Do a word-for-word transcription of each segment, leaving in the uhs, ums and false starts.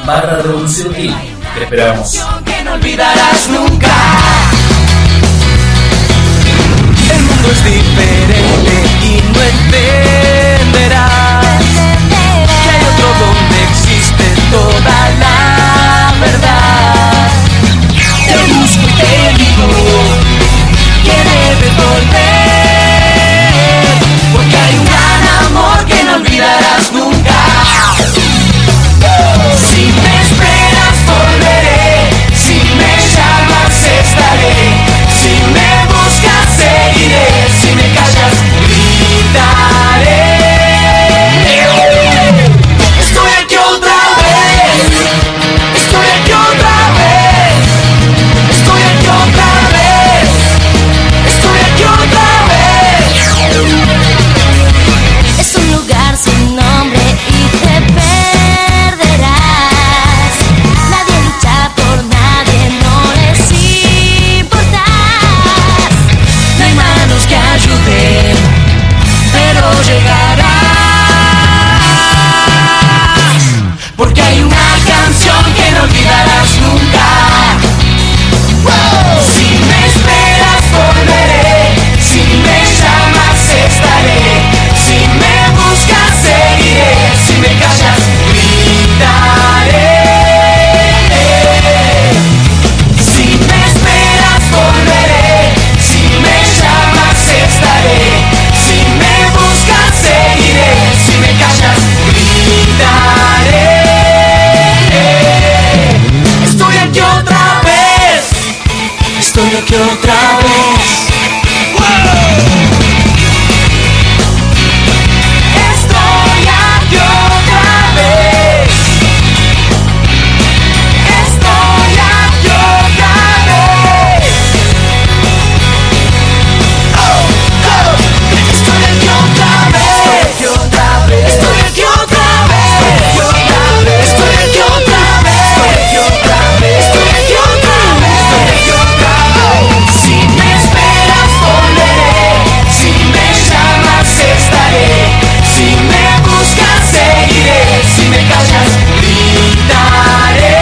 barra Revolución Teen. Te esperamos. Que no olvidarás nunca. El mundo es diferente y no entenderás que hay otro donde existe toda la verdad. Te busco y te digo que debes volver, porque hay un gran amor que no olvidarás nunca. Si me esperas volveré, si me llamas estaré, si me buscas seguiré, si me callas gritaré. Estoy aquí otra vez, estoy aquí otra vez, estoy aquí otra vez, estoy aquí otra vez. Es un lugar sin nombre y te perderás. Nadie lucha por nadie, no les importas. No hay manos que ayuden, pero llegarás, porque hay una canción que no olvidarás nunca. Si me esperas volveré, si me llamas estaré, si me buscas seguiré, si me callas gritaré. Si me esperas volveré, si me llamas estaré, si me buscas seguiré, si me callas gritaré. Estoy aquí otra vez, estoy aquí otra vez. Estoy aquí otra vez. Estoy aquí otra vez. Oh, oh. Estoy aquí otra vez. Estoy aquí otra vez. Estoy aquí otra vez. Estoy aquí otra vez. Si me esperas volveré, si me llamas estaré, si me buscas seguiré, si me callas gritaré.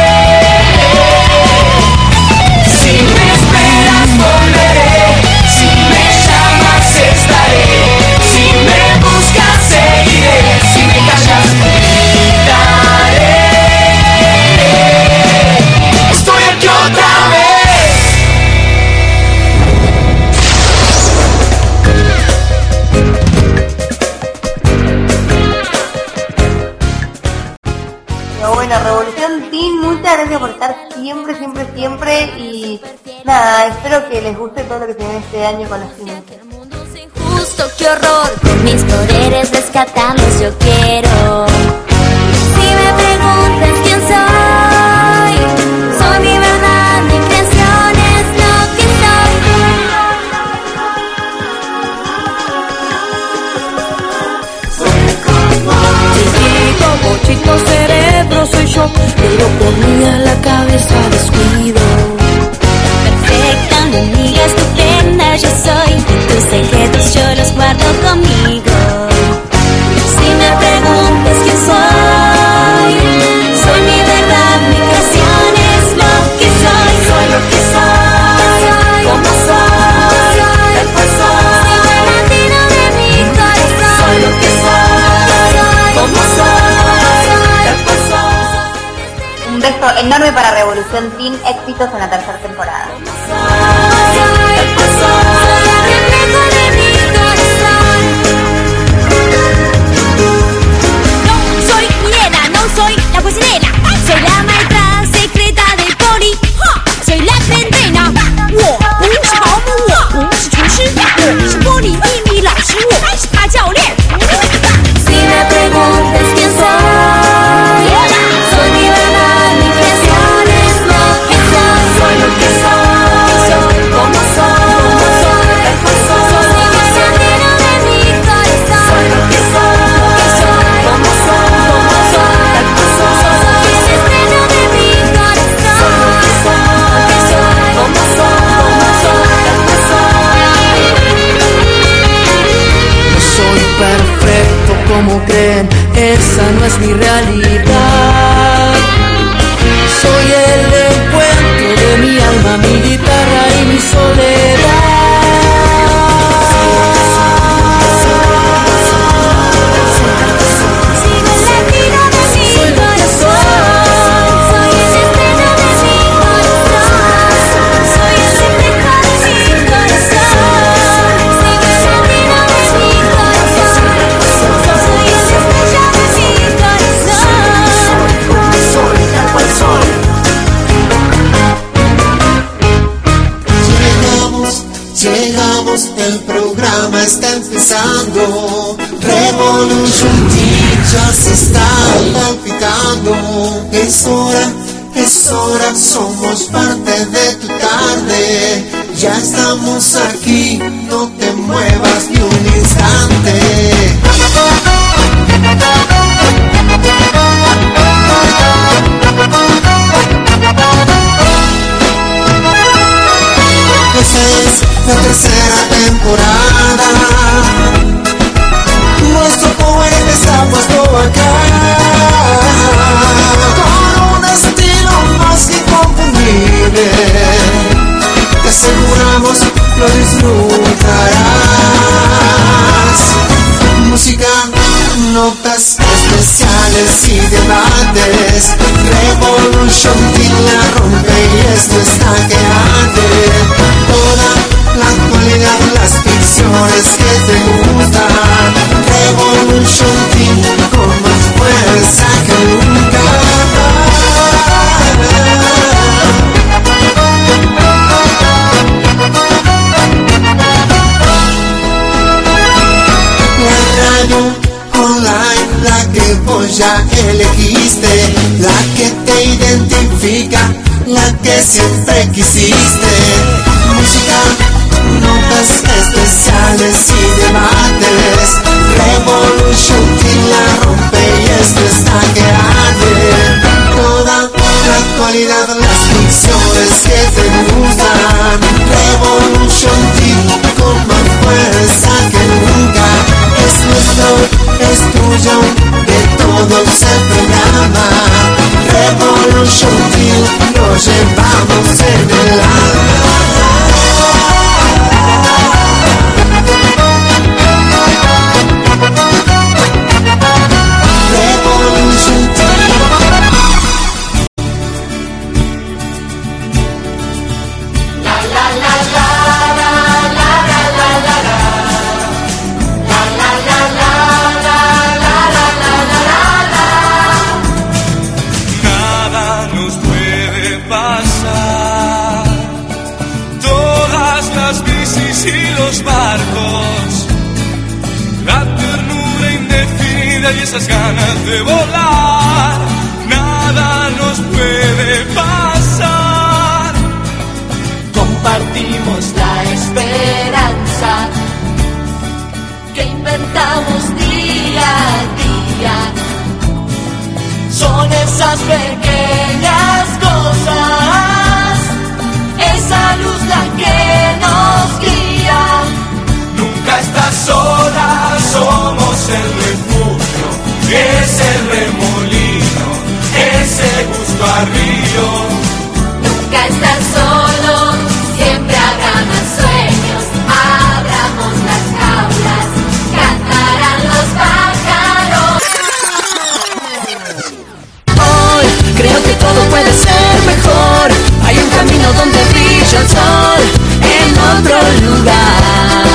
Si me esperas volveré, si me llamas estaré, si me buscas seguiré, si me callas gritaré. Estoy aquí otra vez. Pero bueno, Revolución Teen, muchas gracias por estar siempre, siempre, siempre. Y nada, espero que les guste todo lo que se viene este año con los teens. Justo, qué horror, con mis poderes rescatarlos yo quiero. Si me preguntas quién soy, soy mi verdad, mi intención es lo que soy. Chiquito, pochito cerebro soy yo, pero por mí a la cabeza descuido. Perfecta, mi amiga estupenda yo soy, tus secretos yo los guardo conmigo. Si me preguntas quién soy, soy mi verdad, mi creación es lo que soy. Soy lo que soy, como soy, tal cual soy. Soy el latido de mi corazón. Soy lo que soy, como soy, tal cual soy. Un beso enorme para Revolución Teen, éxitos en la tercera temporada. Soy Milena, no soy la cocinera. Soy la maestra secreta del poli. Soy la trendena. 我不是保姆，我不是厨师，我是玻璃秘密老师，我是他教练。Si me preguntas quién soy, soy mi verdad, mi creación es lo que soy. Soy lo que soy, como soy, tal cual soy. Soy el sentido de mi corazón. Soy lo que soy, como soy, tal cual soy. Soy empezando. Revolution Team ya se está palpitando. Es hora, es hora, somos parte de tu tarde. Ya estamos aquí, no te muevas ni un instante. Esta es la tercera temporada. Nuestro poeta está puesto acá, con un estilo más que inconfundible. Te aseguramos lo disfrutarás. Música, notas especiales y debates. Revolution Team la rompe y esto está que arde. Toda la actualidad, las ficciones que te gustan. Revolution Team con más fuerza que nunca. La radio online, la que vos ya elegiste, la que te identifica, la que siempre quisiste. Música, notas especiales y debates. Revolution Team la rompe y esto está que arde. Toda la actualidad, las ficciones que te gustan. Revolution Team con más fuerza que nunca. Es nuestro, es tuyo, de todos el programa. Revolution Team lo llevamos en el alma. Revolution Team. La la la la la la la la la la. La la la la la la la la la la. Nada nos puede pasar. Todas las bicis y los barcos, la ternura indefinida y esas ganas de volar. Nada nos puede pasar. Compartimos la esperanza que inventamos día a día. Son esas pequeñas cosas, esa luz la que nos guía. Nunca estás sola, somos el refugio, ese remolino, ese gusto a río. Nunca estás solo, siempre habrá más sueños. Abramos las jaulas, cantarán los pájaros. Hoy creo que todo puede ser mejor. Hay un camino donde brilla el sol en otro lugar.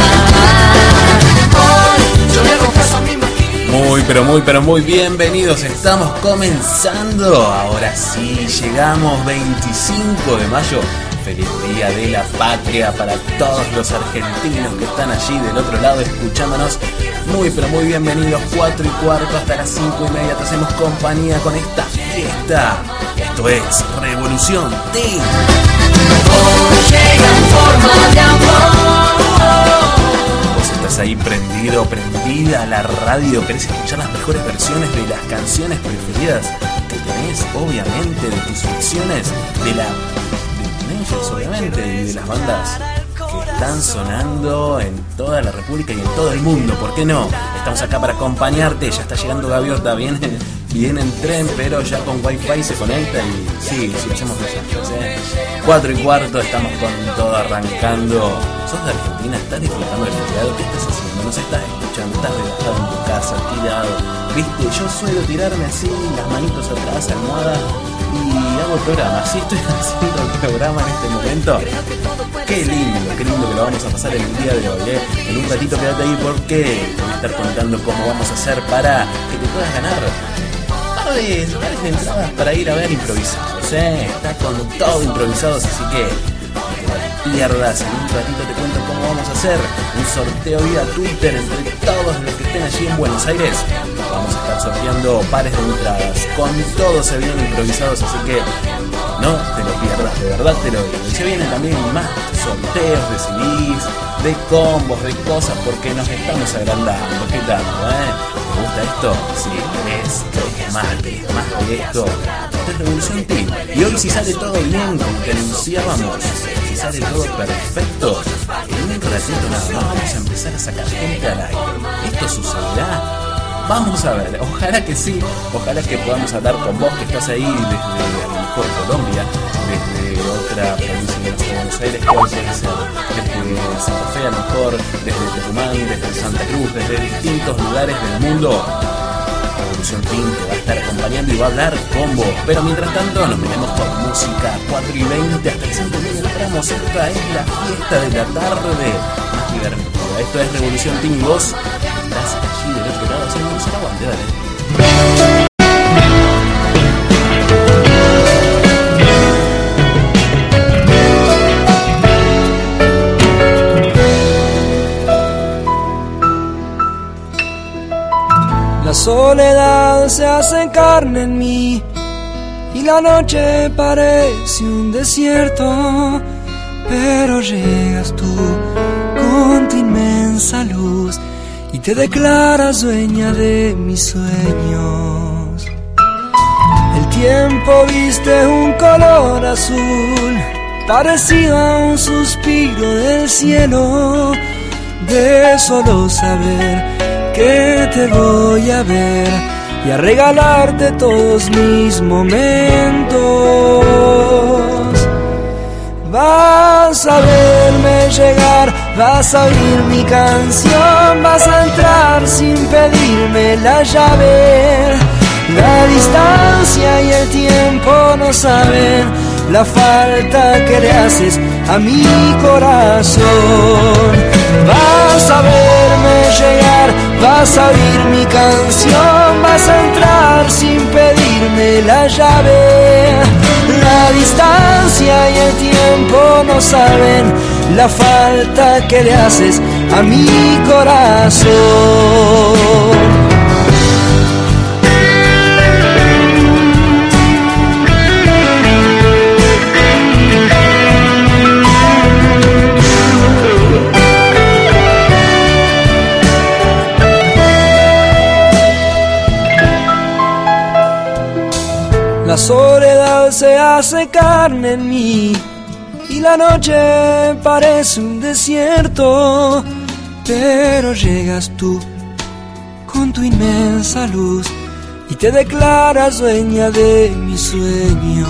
Hoy yo le hago caso a mi máquina. Muy, pero muy, pero muy bienvenidos. Estamos comenzando. Ahora sí, llegamos veinticinco de mayo. Feliz Día de la Patria para todos los argentinos que están allí del otro lado escuchándonos. Muy, pero muy bienvenidos. Cuatro y cuarto hasta las cinco y media. Te hacemos compañía con esta fiesta. Esto es Revolution Team. Hoy llega en forma de amor. Vos estás ahí prendido, prendida a la radio. ¿Querés escuchar las mejores versiones de las canciones preferidas que tenés, obviamente, de tus ficciones, de la de ellos, obviamente, y de las bandas que están sonando en toda la República y en todo el mundo? ¿Por qué no? Estamos acá para acompañarte. Ya está llegando Gaviota, viene, viene en tren, pero ya con wifi se conecta y sí, sí, hacemos mensajes, ¿eh? Cuatro y cuarto, estamos con todo arrancando. ¿Sos de Argentina? ¿Estás disfrutando del feriado? ¿Qué estás haciendo? ¿No se estás escuchando? ¿Estás relajado en tu casa, tirado? ¿Viste? Yo suelo tirarme así, las manitos atrás, almohada, y hago el programa. Sí, estoy haciendo el programa en este momento. Qué lindo, qué lindo que lo vamos a pasar el día de hoy, ¿eh? En un ratito quédate ahí porque te voy a estar contando cómo vamos a hacer para que te puedas ganar pares, pares de entradas para ir a ver improvisados, ¿eh? Está con todo improvisados, así que te pierdas. En un ratito te cuento cómo vamos a hacer un sorteo vía Twitter entre todos los que estén allí en Buenos Aires. Vamos a estar sorteando pares de entradas con todos se vienen improvisados, así que no te lo pierdas, de verdad te lo digo. Y se vienen también más sorteos de C Ds, de combos, de cosas, porque nos estamos agrandando. ¿Qué tal, eh? ¿Te gusta esto? Sí, es más, es más de esto. Esto es Revolución Team. Y hoy, si sale todo bien, como te anunciábamos, si sale todo perfecto, en un ratito nada más vamos a empezar a sacar gente al aire. ¿Esto sucederá? Vamos a ver, ojalá que sí, ojalá que podamos hablar con vos que estás ahí desde a lo mejor Colombia, desde otra provincia de Buenos Aires, cuál puede ser, desde Santa Fe a lo mejor, desde Tucumán, desde Santa Cruz, desde distintos lugares del mundo. Revolución Team te va a estar acompañando y va a hablar con vos. Pero mientras tanto nos metemos por música, cuatro y veinte hasta el cinco y media entramos. Esta es la fiesta de la tarde más divertida. Esto es Revolución Team y vos estás allí del otro lado haciendo un aguante, dale. La soledad se hace carne en mí y la noche parece un desierto, pero llegas tú con tu inmensa luz y te declaras dueña de mis sueños. El tiempo viste un color azul, parecido a un suspiro del cielo, de solo saber que te voy a ver y a regalarte todos mis momentos. Vas a verme llegar, vas a oír mi canción, vas a entrar sin pedirme la llave. La distancia y el tiempo no saben la falta que le haces a mi corazón. Vas a verme llegar, vas a oír mi canción, vas a entrar sin pedirme la llave. La distancia y el tiempo no saben la falta que le haces a mi corazón. La soledad se hace carne en mí y la noche parece un desierto, pero llegas tú con tu inmensa luz y te declaras dueña de mis sueños.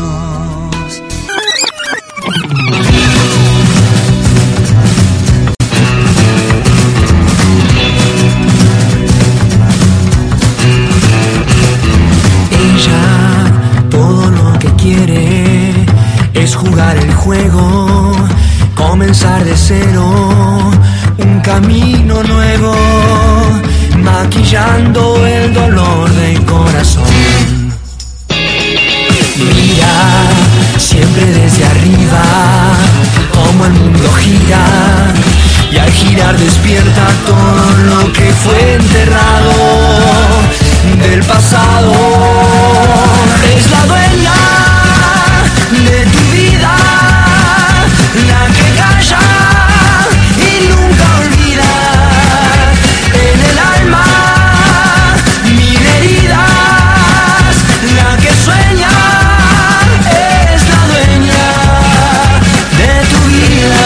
Quiere es jugar el juego, comenzar de cero, un camino nuevo, maquillando el dolor del corazón. Mira siempre desde arriba, como el mundo gira, y al girar despierta todo lo que fue enterrado del pasado. Es la dueña de tu vida, la que calla y nunca olvida. En el alma mil heridas, la que sueña es la dueña de tu vida.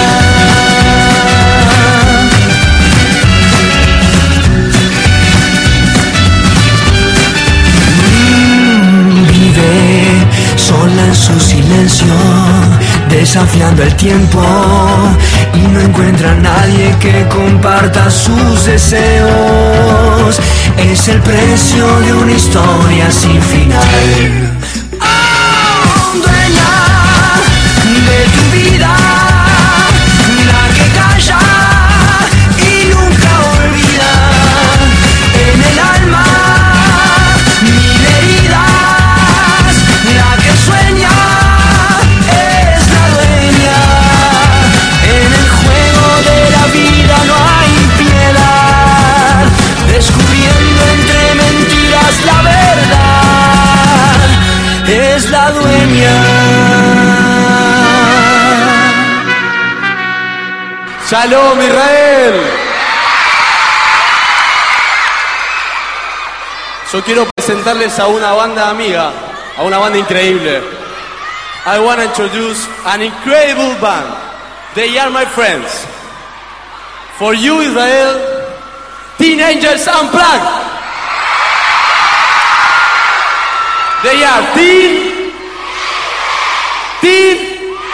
Mm, vive sola en su silencio, desafiando el tiempo, y no encuentra a nadie que comparta sus deseos. Es el precio de una historia sin final. Oh, dueña de tu vida, la que calla y nunca olvida. En el alma mil heridas, la que sueña es la dueña es la dueña. Shalom Israel. Yo quiero presentarles a una banda amiga, a una banda increíble. I want to introduce an incredible band. They are my friends. For you, Israel, Teen Angels Unplugged. They are Teen, Teen,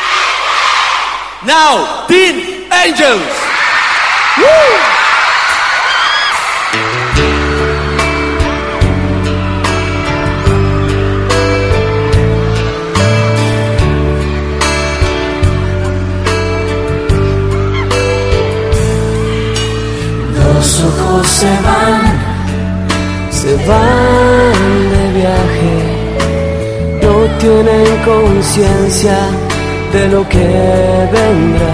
now Teen Angels. Woo! Los ojos se van, se van de viaje. No tienen conciencia de lo que vendrá.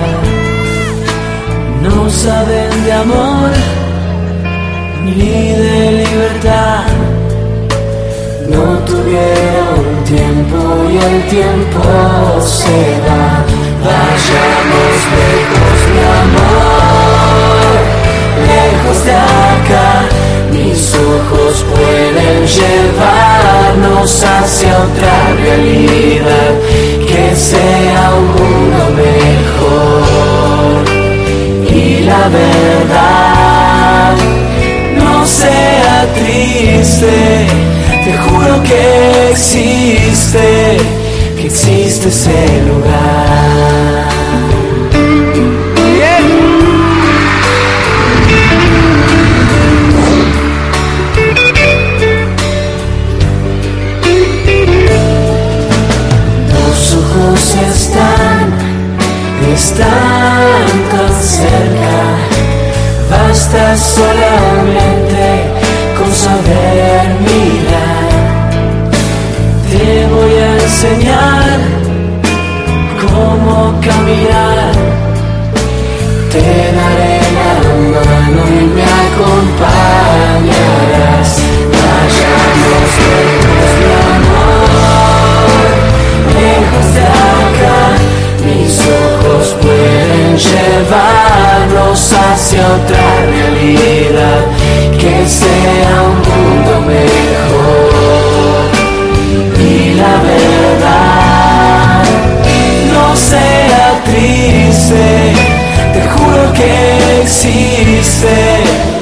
No saben de amor ni de libertad. No tuvieron tiempo y el tiempo se va. Vayamos lejos, mi amor, lejos de acá. Mis ojos pueden llevarnos hacia otra realidad, que sea un mundo mejor. Y la verdad no sea triste, te juro que existe, que existe ese lugar. Están, están tan cerca. Basta solamente con saber mirar. Te voy a enseñar cómo caminar. Te daré la mano y me acompañarás. Vayamos lejos, mi amor, lejos de acá. Mis ojos pueden llevarnos hacia otra realidad, que sea un mundo mejor. Y la verdad no sea triste, te juro que existe.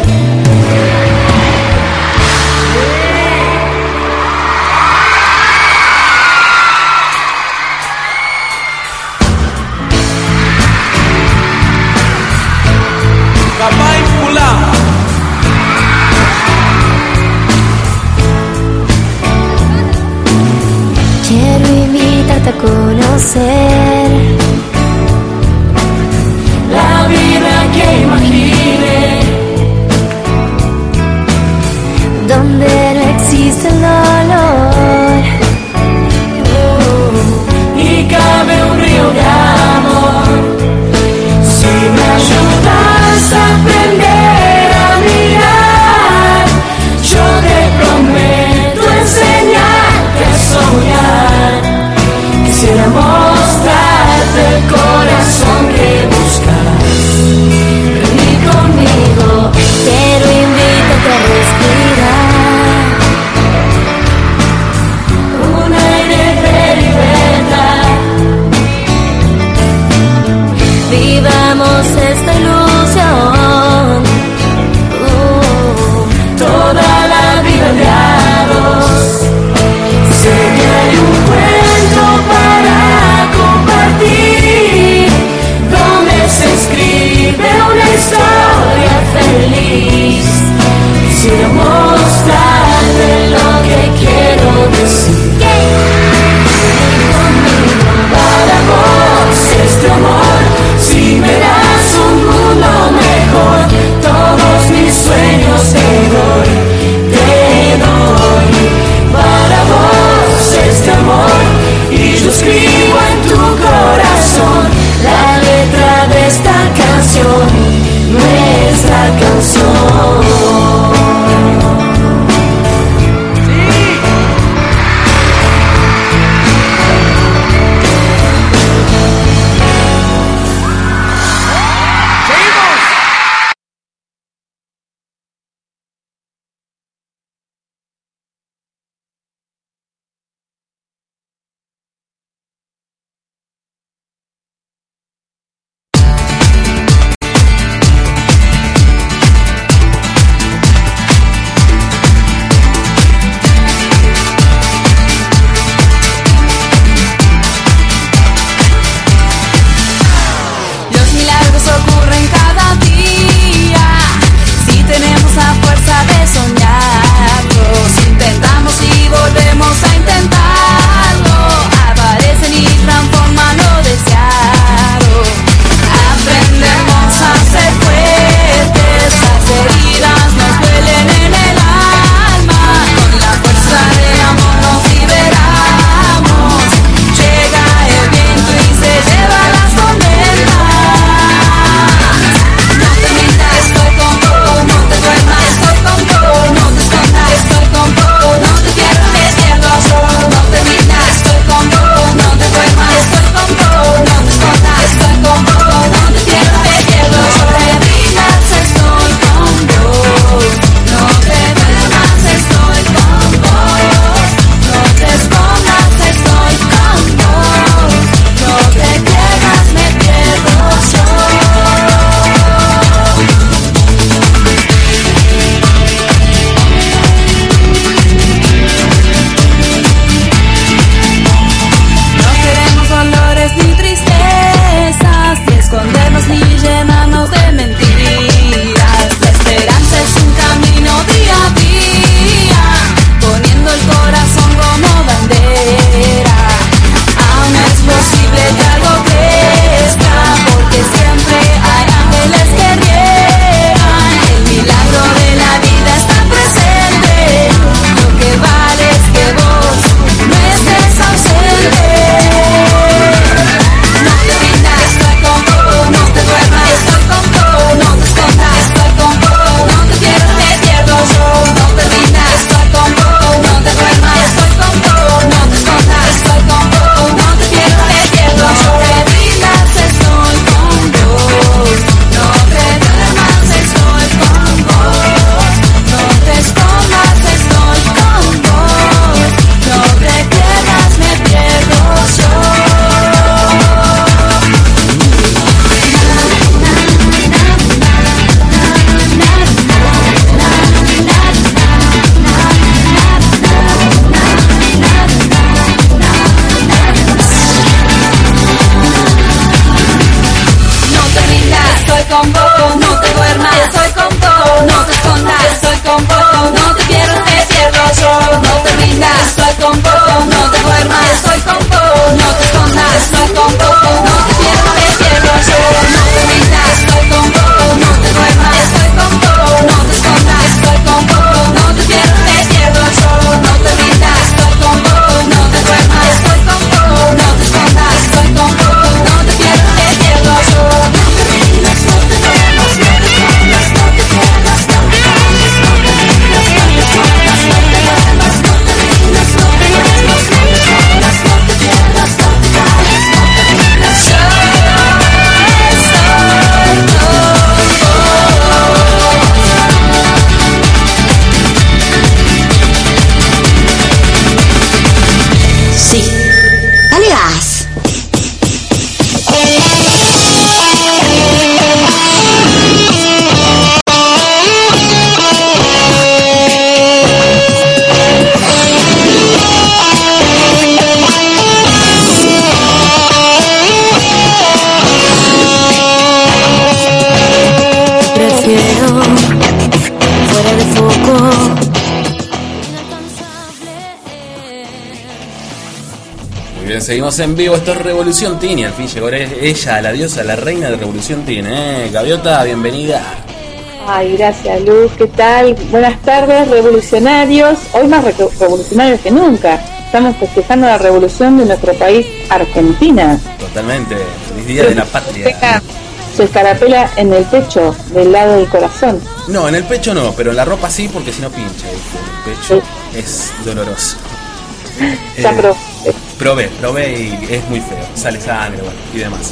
Quiero invitarte a conocer la vida que imagine, donde no existe el dolor, oh, y cabe un río de amor. Si me ayudas a aprender a mirar, yo te prometo enseñarte a soñar. Quisiera mostrarte el corazón que buscas. vení conmigo, quiero invitarte a respirar un aire de libertad. vivamos esta ilusión, uh, toda la vida de a dos. Sé que hay un cuento para con vos, no te duermas, estoy con vos, no te escondas, estoy con vos, no te pierdas, te pierdo yo, no te rindas, estoy con vos, no te duermas, estoy con vos, no te escondas, estoy con vos, no te pierdas, te pierdo yo, no te rindas, estoy con vos, no te duermas, estoy con vos, no te escondas, estoy con vos, no te pierdas, te pierdo yo, no te rindas, estoy con vos, no te duermas, estoy con vos, no te escondas, estoy con vos, no te pierdas, te pierdo yo, no te rindas, no te duermas, no te escondas, no te pierdas, no te rindas, no te rindas, no te escondas, no te duermas, no te rindas, no te duermas, no te escondas, no te pierdas, no te calles, no te rindas, yo Sí, dale gas. prefiero fuera de foco. Muy bien, seguimos en vivo, esto es Revolución Teen y al fin llegó ella, la diosa, la reina de Revolución Teen, ¿eh? Gaviota, bienvenida. Ay, gracias Luz, ¿qué tal? Buenas tardes, revolucionarios, hoy más re- revolucionarios que nunca. Estamos festejando la revolución de nuestro país, Argentina. Totalmente, feliz día de la patria. Se escarapela en el pecho, del lado del corazón. No, en el pecho no, pero en la ropa sí, porque si no pincha, ¿viste? El pecho sí. Es doloroso. Ya Eh, probé. Probé, probé y es muy feo, sale sangre, bueno, y demás.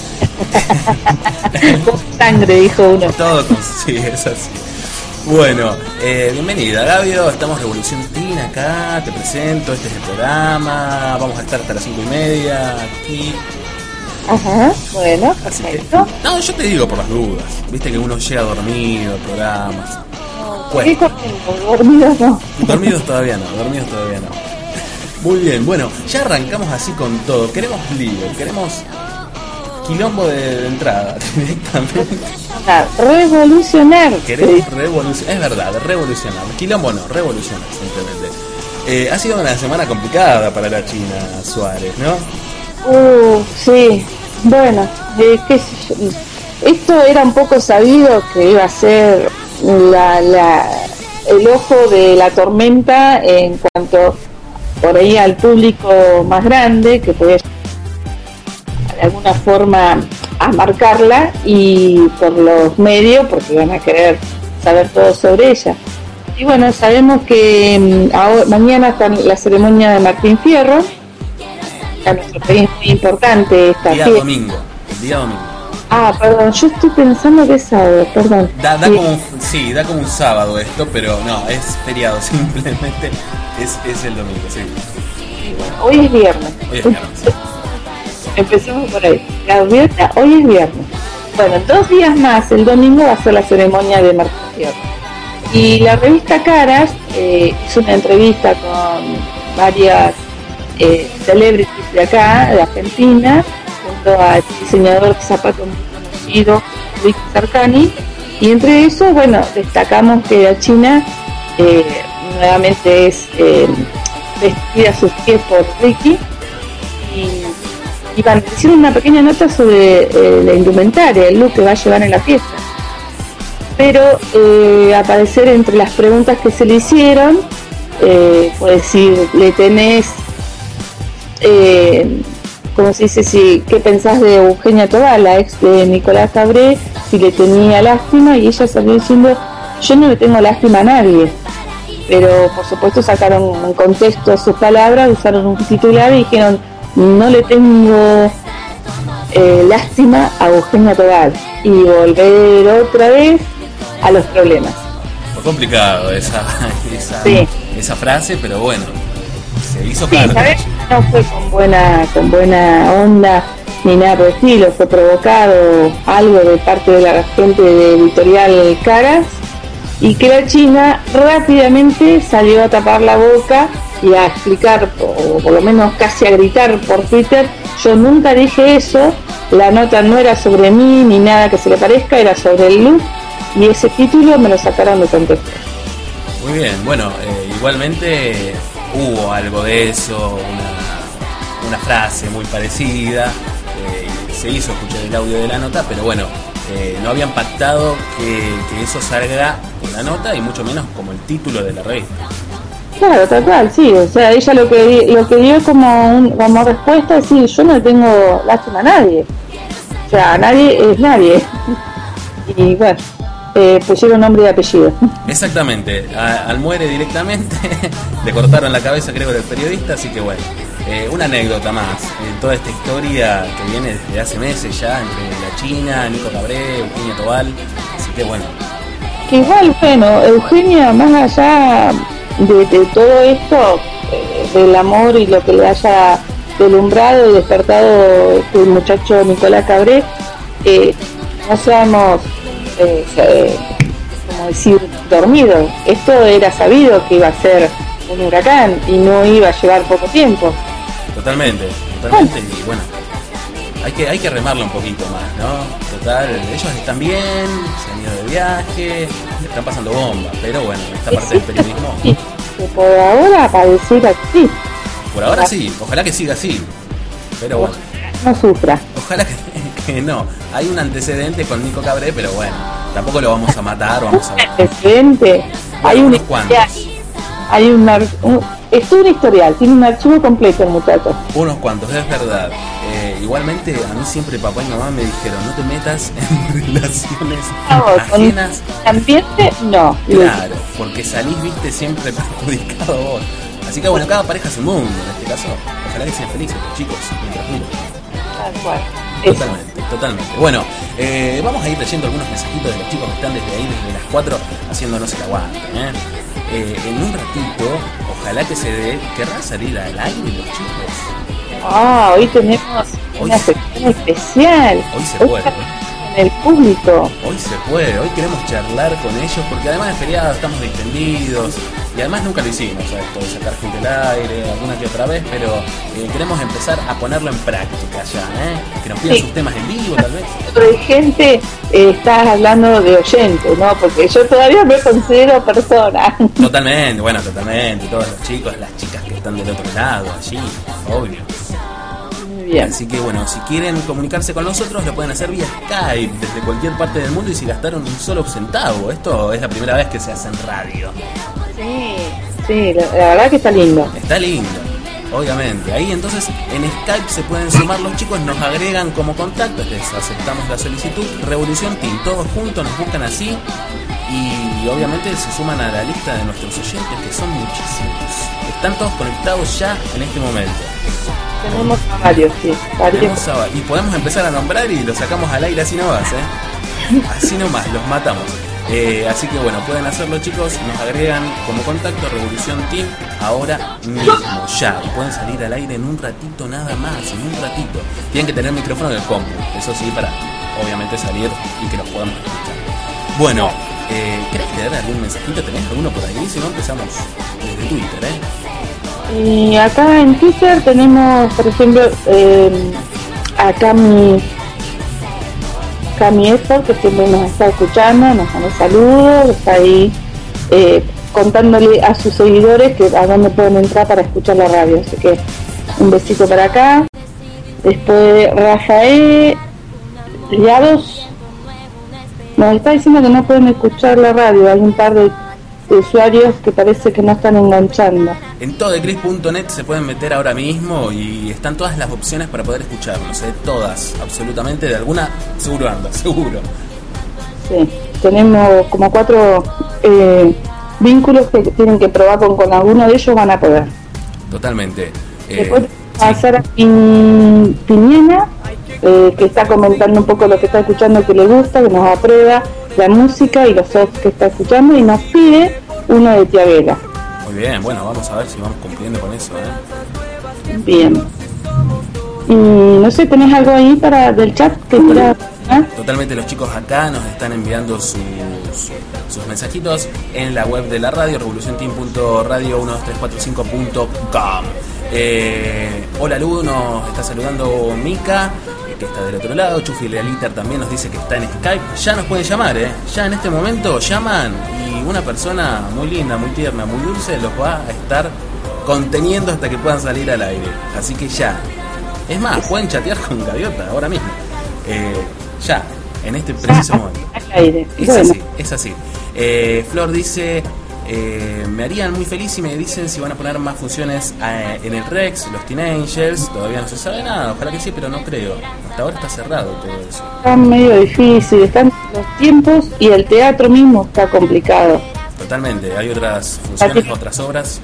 Con sangre, dijo uno. Todo con... sí, es así. Bueno, eh, bienvenida Gabio, estamos Revolución Teen acá, te presento, este es el programa, vamos a estar hasta las cinco y media aquí. Ajá, bueno, Así que, perfecto. no, yo te digo por las dudas, viste que uno llega dormido, programas. ¿Qué comiendo? Dormidos no. Dormidos todavía no, dormidos todavía no. Muy bien, bueno, ya arrancamos así con todo. Queremos lío, queremos quilombo de, de entrada directamente. Revolucionar. Queremos revolucionar, es verdad, revolucionar. Quilombo no, revolucionar simplemente. Eh, ha sido una semana complicada para la China Suárez, ¿no? Uh, sí. Bueno, eh, qué sé yo. Esto era un poco sabido que iba a ser la, la, el ojo de la tormenta en cuanto por ahí al público más grande que podía de alguna forma a marcarla y por los medios porque van a querer saber todo sobre ella. Y bueno, sabemos que ahora, mañana está la ceremonia de Martín Fierro, a nuestro país es muy importante esta día fiesta. domingo, el día domingo. Ah, perdón, yo estoy pensando que es sábado, perdón. Da, da sí. como un, sí, da como un sábado esto, pero no, es feriado, simplemente es, es el domingo, sí. Hoy es viernes. Hoy es viernes. Empecemos por ahí. Gaviota, hoy es viernes. Bueno, dos días más, el domingo va a ser la ceremonia de Martín Fierro. Y la revista Caras eh, hizo una entrevista con varias eh, celebrities de acá, de Argentina, junto al diseñador de zapatos muy conocido, Luis Sarcani, y entre eso, bueno, destacamos que la China eh, nuevamente es eh, vestida a sus pies por Ricky, y, y van a decir una pequeña nota sobre eh, la indumentaria, el look que va a llevar en la fiesta. Pero eh, aparecer entre las preguntas que se le hicieron, eh, puede decir, le tenés, eh, ¿cómo se dice? Si, ¿qué pensás de Eugenia Tobal, la ex de Nicolás Cabré? Si le tenía lástima, y ella salió diciendo, yo no le tengo lástima a nadie. Pero por supuesto sacaron en contexto sus palabras, usaron un titular y dijeron, no le tengo eh, lástima a Eugenia Tobal. Y volver otra vez a los problemas. Fue complicado esa esa, sí. esa frase, pero bueno, se hizo sí, claro. ¿sabes? No fue con buena, con buena onda ni nada por el estilo, fue provocado algo de parte de la gente de Editorial Caras, y que la China rápidamente salió a tapar la boca y a explicar, o por lo menos casi a gritar por Twitter, yo nunca dije eso, la nota no era sobre mí ni nada que se le parezca, era sobre el look, y ese título me lo sacaron de contexto. Muy bien, bueno, eh, igualmente hubo algo de eso, una, una frase muy parecida, eh, se hizo escuchar el audio de la nota, pero bueno, eh, no habían pactado que, que eso salga en la nota y mucho menos como el título de la revista. Claro, tal cual, sí, o sea, ella lo que lo que dio como un, como respuesta es decir, yo no tengo lástima a nadie, o sea, nadie es nadie, y bueno, eh, pusieron nombre y apellido. Exactamente, a, al muere directamente, le cortaron la cabeza creo del periodista, así que bueno, eh, una anécdota más en toda esta historia que viene desde hace meses ya entre la China, Nico Cabré, Eugenia Tobal, así que bueno. Que igual, bueno, Eugenia, más allá de, de todo esto, eh, del amor y lo que le haya delumbrado y despertado este muchacho Nicolás Cabré, eh, no seamos, eh, eh, como decir, dormidos. Esto era sabido que iba a ser un huracán y no iba a llevar poco tiempo. Totalmente, totalmente, y bueno, hay que, hay que remarlo un poquito más, ¿no? Total, ellos están bien, se han ido de viaje, le están pasando bomba, pero bueno, esta parte del periodismo... Sí, que por ahora pareciera así. Por ahora sí, ojalá que siga así, pero bueno. No sufra. Ojalá que, que no, hay un antecedente con Nico Cabré, pero bueno, tampoco lo vamos a matar, vamos a... Antecedente, bueno, hay un unos cuantos. Hay un, un es un historial, tiene un archivo completo el muchacho. Unos cuantos, es verdad. Eh, igualmente a mí siempre papá y mamá me dijeron, no te metas en relaciones no, ajenas. ¿Con ambiente? No. Claro, porque salís, viste, siempre perjudicado vos. Así que bueno, cada pareja es un mundo en este caso. Ojalá que sean felices los chicos mientras duren. Tal cual. Totalmente, Eso. totalmente. Bueno, eh, vamos a ir leyendo algunos mensajitos de los chicos que están desde ahí, desde las cuatro, haciéndonos el aguante, ¿eh? Eh, en un ratito, ojalá que se dé, ¿querrán salir al aire los chicos? Ah, hoy tenemos hoy una se, sección especial. Hoy se hoy puede. En el público. Hoy se puede, hoy queremos charlar con ellos, porque además de feriado estamos distendidos, y además nunca lo hicimos, a esto de sacar gente al aire, alguna que otra vez, pero eh, queremos empezar a ponerlo en práctica ya, ¿eh? Que nos pidan sí. sus temas en vivo, tal vez. Pero hay gente, eh, estás hablando de oyentes, ¿no? Porque yo todavía me considero persona. Totalmente, bueno, totalmente, todos los chicos, las chicas que están del otro lado, allí, obvio. Muy bien. Así que bueno, si quieren comunicarse con nosotros lo pueden hacer vía Skype desde cualquier parte del mundo y si gastaron un solo centavo. Esto es la primera vez que se hace en radio. Sí, sí, la, la verdad que está lindo. Está lindo, obviamente. Ahí entonces en Skype se pueden sumar los chicos, nos agregan como contactos, les aceptamos la solicitud. Revolución Team, todos juntos nos buscan así y obviamente se suman a la lista de nuestros oyentes, que son muchísimos. Están todos conectados ya en este momento. Tenemos a varios, sí. Varios. A, y podemos empezar a nombrar y los sacamos al aire así nomás, ¿eh? Así nomás, los matamos. Eh, así que bueno, pueden hacerlo chicos, nos agregan como contacto Revolución Team ahora mismo, ya. Y pueden salir al aire en un ratito nada más, en un ratito. Tienen que tener el micrófono del compu, eso sí, para obviamente salir y que los podamos escuchar. Bueno, eh, ¿querés leer algún mensajito? ¿Tenés alguno por ahí? Si no, empezamos desde Twitter, ¿eh? Y acá en Twitter tenemos, por ejemplo, eh, a Cami, Cami Estor, que siempre nos está escuchando, nos manda saludos, está ahí eh, contándole a sus seguidores que a dónde pueden entrar para escuchar la radio. Así que un besito para acá. Después Rafael Liados nos está diciendo que no pueden escuchar la radio. Hay un par de usuarios que parece que no están enganchando. En todecris punto net se pueden meter ahora mismo y están todas las opciones para poder escucharnos, ¿eh? Todas, absolutamente, de alguna seguro anda, seguro. Sí, tenemos como cuatro eh, vínculos que tienen que probar con, con alguno de ellos van a poder. Totalmente. Eh, Después pasar a Pin, Piniena, eh, que está comentando un poco lo que está escuchando, que le gusta, que nos aprueba la música y los soft que está escuchando y nos pide uno de Tía Vela. Muy bien, bueno, vamos a ver si vamos cumpliendo con eso, ¿eh? Bien. Y no sé, ¿tenés algo ahí para del chat que quieras? ¿eh? Totalmente, los chicos acá nos están enviando sus, sus mensajitos en la web de la radio, revolución team punto radio uno dos tres cuatro cinco punto com. Eh, hola Lu, nos está saludando Mica, que está del otro lado. Chufi Lealiter también nos dice que está en Skype. Ya nos pueden llamar, ¿eh? Ya en este momento llaman y una persona muy linda, muy tierna, muy dulce los va a estar conteniendo hasta que puedan salir al aire. Así que ya. Es más, pueden chatear con Gaviota ahora mismo. Eh, ya, en este preciso momento. Es así, es así. Eh, Flor dice... Eh, me harían muy feliz si me dicen si van a poner más funciones eh, en el Rex, los Teen Angels. Todavía no se sabe nada, ojalá que sí, pero no creo. Hasta ahora está cerrado todo eso. Está medio difícil, están los tiempos y el teatro mismo está complicado. Totalmente, hay otras funciones, otras obras,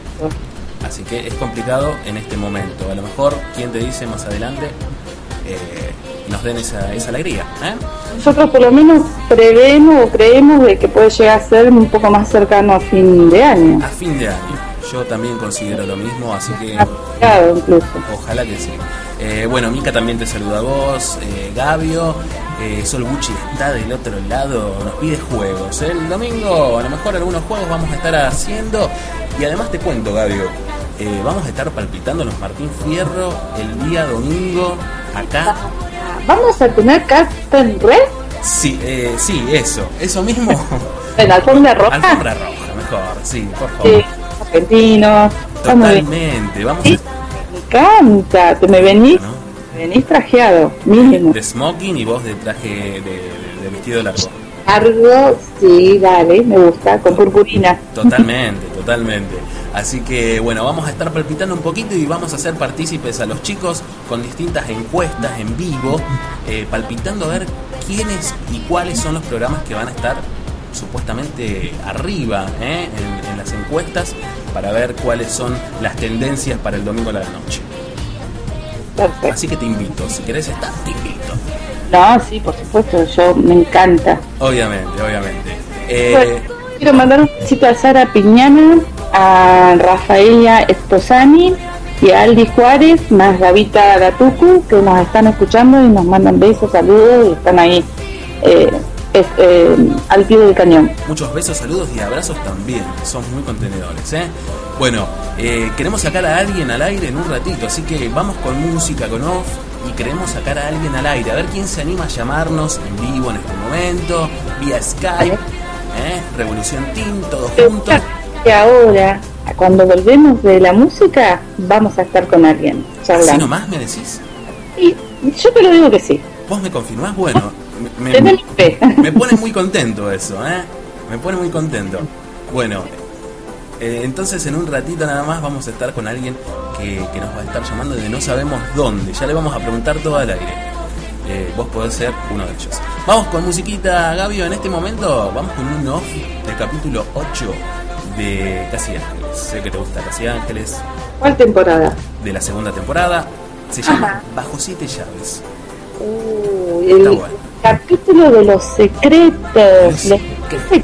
así que es complicado en este momento. A lo mejor, ¿quién te dice más adelante? Eh, nos den esa, esa alegría, ¿eh? Nosotros por lo menos prevemos o creemos de que puede llegar a ser un poco más cercano a fin de año. A fin de año, yo también considero lo mismo, así que claro, incluso. Ojalá que sí. Eh, bueno, Mica también te saluda a vos, eh, Gabio, eh, Sol Gucci está del otro lado, nos pide juegos. El domingo a lo mejor algunos juegos vamos a estar haciendo y además te cuento, Gabio, eh, vamos a estar palpitando los Martín Fierro el día domingo acá. ¿Vamos a tener carta en red? Sí, eh, sí, eso, eso mismo. ¿En alfombra roja? Alfombra roja, mejor, sí, por favor. Sí, argentinos. Totalmente, vamos sí, a... Me encanta, te me venís, ¿no? Me venís trajeado, mínimo. De smoking y vos de traje de, de, de vestido largo. Largo, sí, dale, me gusta, con purpurina. Totalmente, totalmente. Así que bueno, vamos a estar palpitando un poquito y vamos a hacer partícipes a los chicos con distintas encuestas en vivo, eh, palpitando a ver quiénes y cuáles son los programas que van a estar supuestamente arriba ¿eh? en, en las encuestas, para ver cuáles son las tendencias para el domingo a la noche. Perfecto. Así que te invito, si querés estar, te invito. No, sí, por supuesto, yo me encanta. Obviamente, obviamente. Eh, bueno, quiero mandar un besito a Sara Piñana, a Rafaela Esposani y a Aldi Juárez, más Gavita Gatucu, que nos están escuchando y nos mandan besos, saludos y están ahí eh, es, eh, al pie del cañón. Muchos besos, saludos y abrazos también, son muy contenedores, ¿eh? Bueno, eh, queremos sacar a alguien al aire en un ratito, así que vamos con música, con off, y queremos sacar a alguien al aire, a ver quién se anima a llamarnos en vivo en este momento, vía Skype, ¿eh? Revolución Team, todos juntos. Y ahora, cuando volvemos de la música, vamos a estar con alguien charlando. ¿Así nomás me decís? Sí, yo te lo digo que sí. ¿Vos me confirmás? Bueno, me, me, me pone muy contento eso, ¿eh? Me pone muy contento. Bueno, eh, entonces en un ratito nada más vamos a estar con alguien que, que nos va a estar llamando de no sabemos dónde. Ya le vamos a preguntar todo al aire. Eh, vos podés ser uno de ellos. Vamos con musiquita, Gabio. En este momento vamos con un off del capítulo ocho de Casi Ángeles. Sé que te gusta Casi Ángeles. ¿Cuál temporada? De la segunda temporada. Se llama Ajá. Bajo Siete Llaves. Uh, el Está bueno. Capítulo de los secretos. Los secretos.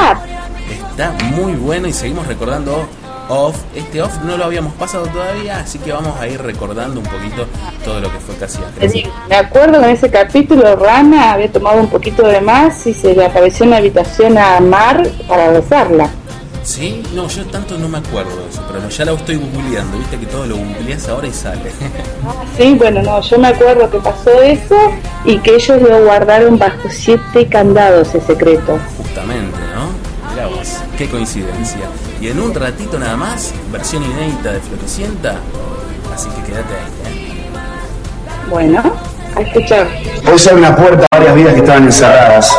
Está muy bueno y seguimos recordando off. Este off no lo habíamos pasado todavía, así que vamos a ir recordando un poquito todo lo que fue Casi Ángeles. Me acuerdo que en ese capítulo Rana había tomado un poquito de más y se le apareció en la habitación a Mar para besarla. Sí, no, yo tanto no me acuerdo de eso, pero ya lo estoy googleando, viste que todo lo googleás ahora y sale. Ah, sí, bueno, no, yo me acuerdo que pasó eso y que ellos lo guardaron bajo siete candados, ese secreto. Justamente, ¿no? Mirá vos, qué coincidencia. Y en un ratito nada más, versión inédita de Floricienta, así que quédate ahí, ¿eh? Bueno, a escuchar. Hoy se abre una puerta a varias vidas que estaban encerradas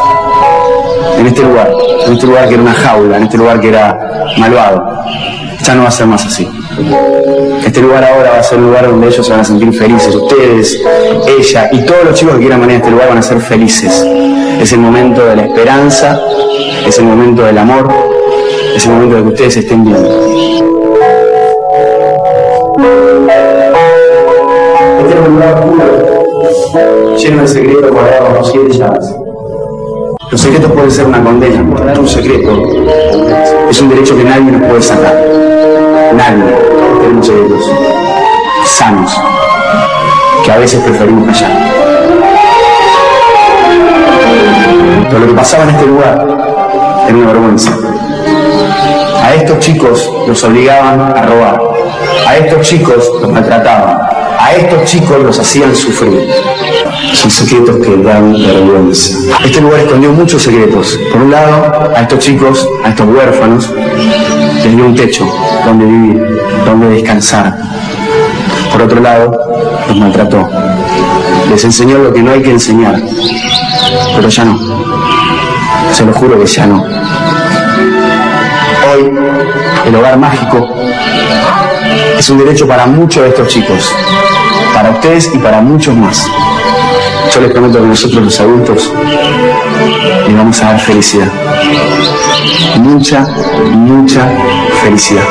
en este lugar, en este lugar que era una jaula, en este lugar que era malvado. Ya no va a ser más así. Este lugar ahora va a ser un lugar donde ellos se van a sentir felices. Ustedes, ella y todos los chicos que quieran venir a este lugar van a ser felices. Es el momento de la esperanza, es el momento del amor, es el momento de que ustedes estén bien. Este es un lugar puro, lleno de secretos guardados bajo siete llaves. Los secretos pueden ser una condena, guardar un secreto es un derecho que nadie nos puede sacar. Nadie. Tenemos secretos sanos que a veces preferimos callar. Pero lo que pasaba en este lugar era una vergüenza. A estos chicos los obligaban a robar. A estos chicos los maltrataban. A estos chicos los hacían sufrir. Son secretos que dan vergüenza. Este lugar escondió muchos secretos. Por un lado, a estos chicos, a estos huérfanos, les dio un techo donde vivir, donde descansar. Por otro lado, los maltrató. Les enseñó lo que no hay que enseñar. Pero ya no. Se lo juro que ya no. Hoy, el hogar mágico es un derecho para muchos de estos chicos, para ustedes y para muchos más. Yo les prometo que nosotros los adultos les vamos a dar felicidad. Mucha, mucha felicidad.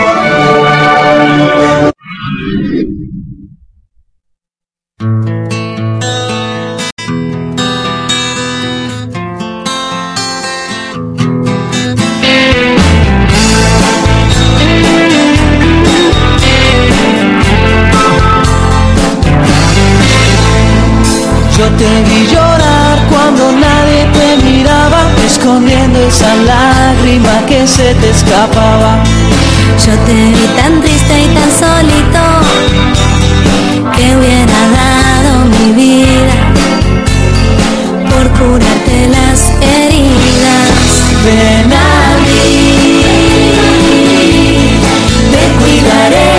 Yo te vi llorar cuando nadie te miraba, escondiendo esa lágrima que se te escapaba. Yo te vi tan triste y tan solito, que hubiera dado mi vida por curarte las heridas. Ven a mí, te cuidaré,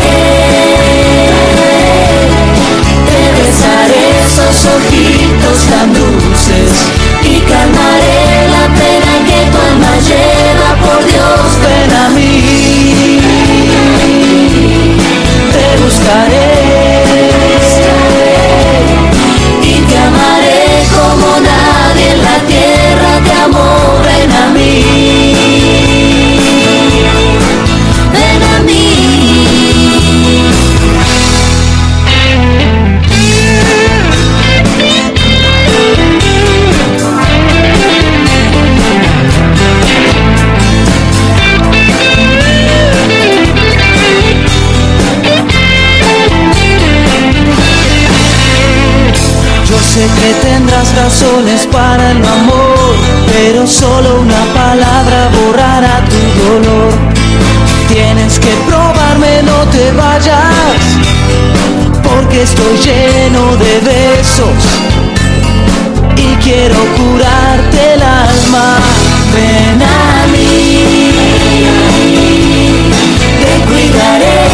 te besaré esos ojitos tan dulces y calmaré la pena que tu alma lleva. Por Dios, ven a mí, te buscaré y te amaré como nadie en la tierra te amó. Ven a mí, ven a mí. Yo sé que tendrás razones para el amor, pero solo una palabra borrará tu dolor. Tienes que probarme, no te vayas, porque estoy lleno de besos y quiero curarte el alma. Ven a mí, te cuidaré,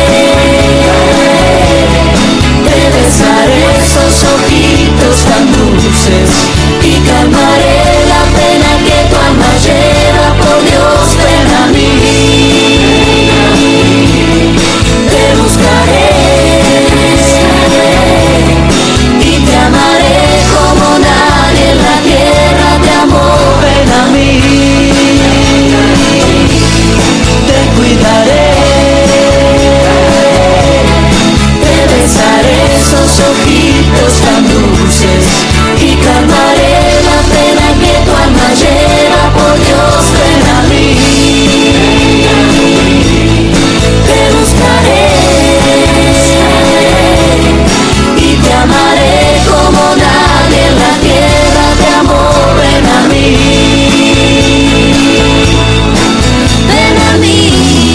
te besaré esos ojitos tan dulces y calmaré la pena que tu alma lleva. Por Dios, ven a mí, te buscaré y te amaré como nadie en la tierra te amó. Ven a mí, te cuidaré, te besaré esos ojitos tan dulces y calmaré la pena que tu alma lleva. Por Dios, ven a mí, te buscaré y te amaré como nadie en la tierra te amó. Ven a mí, ven a mí.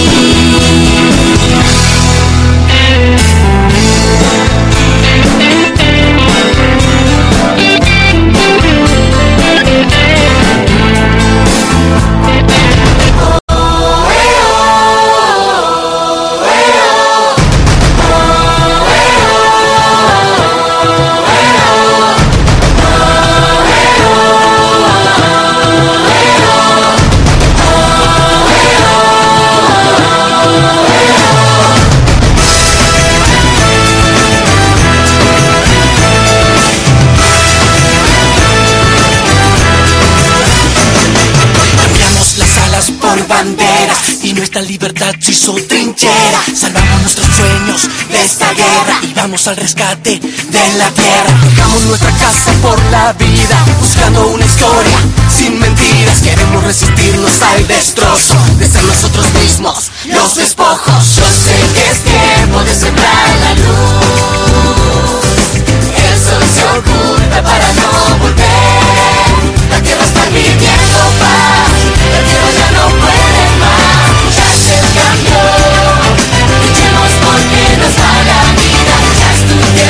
Bandera y nuestra libertad se hizo trinchera. Salvamos nuestros sueños de esta guerra y vamos al rescate de la tierra. Dejamos nuestra casa por la vida, buscando una historia sin mentiras. Queremos resistirnos al destrozo de ser nosotros mismos los despojos. Yo sé que es tiempo de sembrar la luz. El sol se oculta para no volver. La tierra está pidiendo paz, la tierra ya no puede más. Ya se cambió, luchemos porque nos da la vida. Ya es tu tiempo.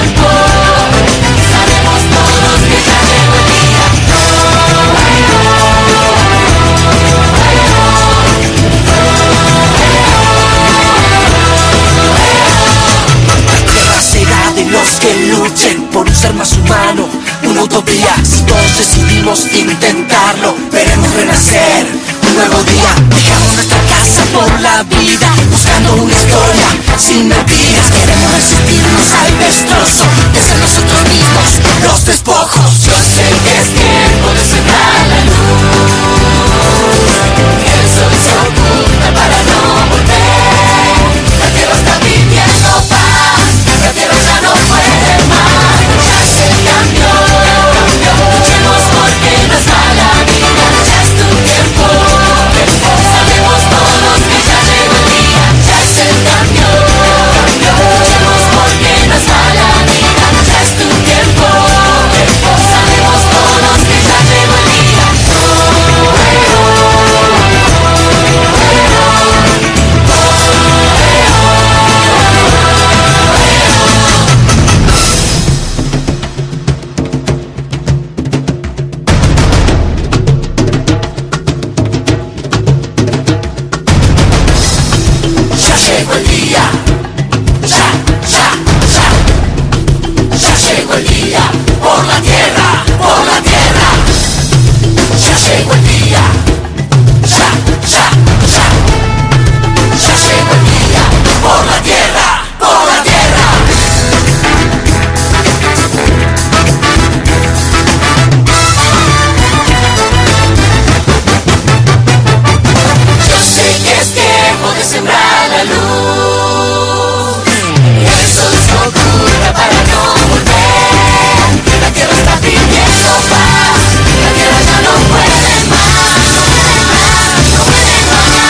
humano, una utopía. Si todos decidimos intentarlo, veremos renacer un nuevo día. Dejamos nuestra casa por la vida, buscando una historia sin mentiras. Queremos resistirnos al destrozo de ser nosotros mismos los despojos. Yo sé que es tiempo de sembrar la luz. El sol se oculta para no volver. La tierra está pidiendo paz, la tierra ya no puede más. Ya se cambió, luchemos porque nos va la vida. Ya es tu tiempo, sabemos todos que ya llegó el día. Ya es el cambio, luchemos porque nos va la vida. Ya es tu tiempo, sabemos todos que ya llegó el día. Llegó el día, ya, ya, ya, ya llegó el día, por la tierra, por la tierra, ya llegó el día, ya, ya, ya, ya llegó el día, por la tierra, por la tierra. Yo sé que es tiempo de sembrar la luz. El sol se oculta para no volver. La tierra está pidiendo paz. La tierra ya no puede más, no puede más, no puede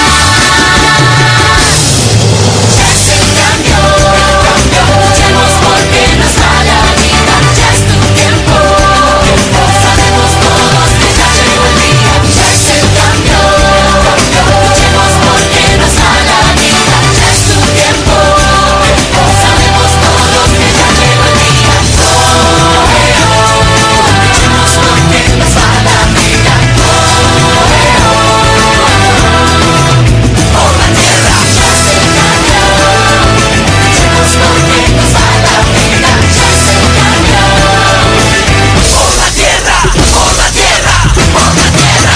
más. Ya es el cambio, luchemos porque nos va la vida. Ya es tu tiempo, sabemos todos que ya llegó el día. Ya es el cambio, luchemos porque nos va la vida. Ya es tu tiempo, sabemos todos que ya llegó el día. Luchemos porque nos va la vida. Por la tierra, ya es el cambio. Luchemos porque nos va la vida. Ya es el cambio. Por la tierra, por la tierra, por la tierra.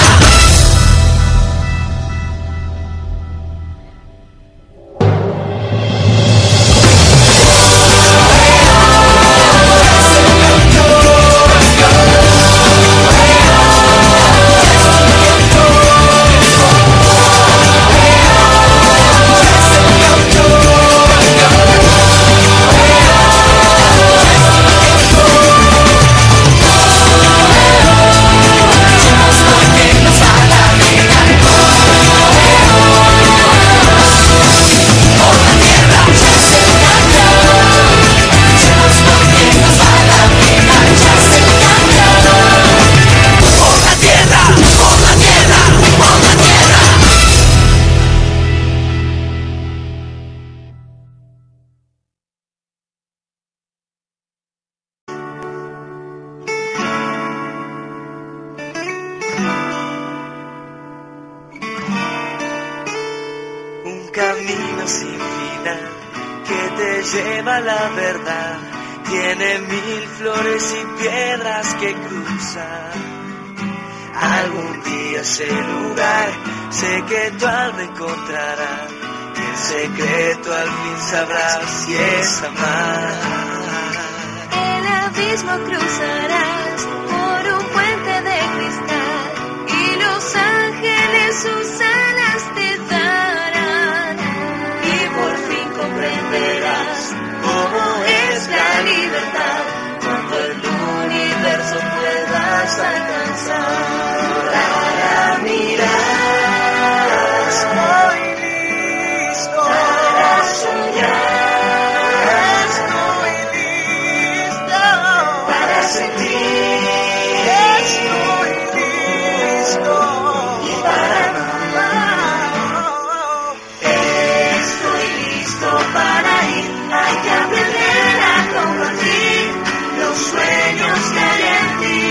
Un camino sin final que te lleva a la verdad. Tiene mil flores y piedras que cruzar. Algún día ese lugar sé que tu alma encontrará. Y en secreto al fin sabrás si es amar. El abismo cruzarás por un puente de cristal y los ángeles sus alas te darán. Y por fin comprenderás cómo es la libertad cuando el universo puedas alcanzar. Para mirar, estoy listo para soñar. Estoy listo para sentir. Estoy listo y para amar. Estoy listo para ir. Hay que aprender a compartir los sueños que hay en ti.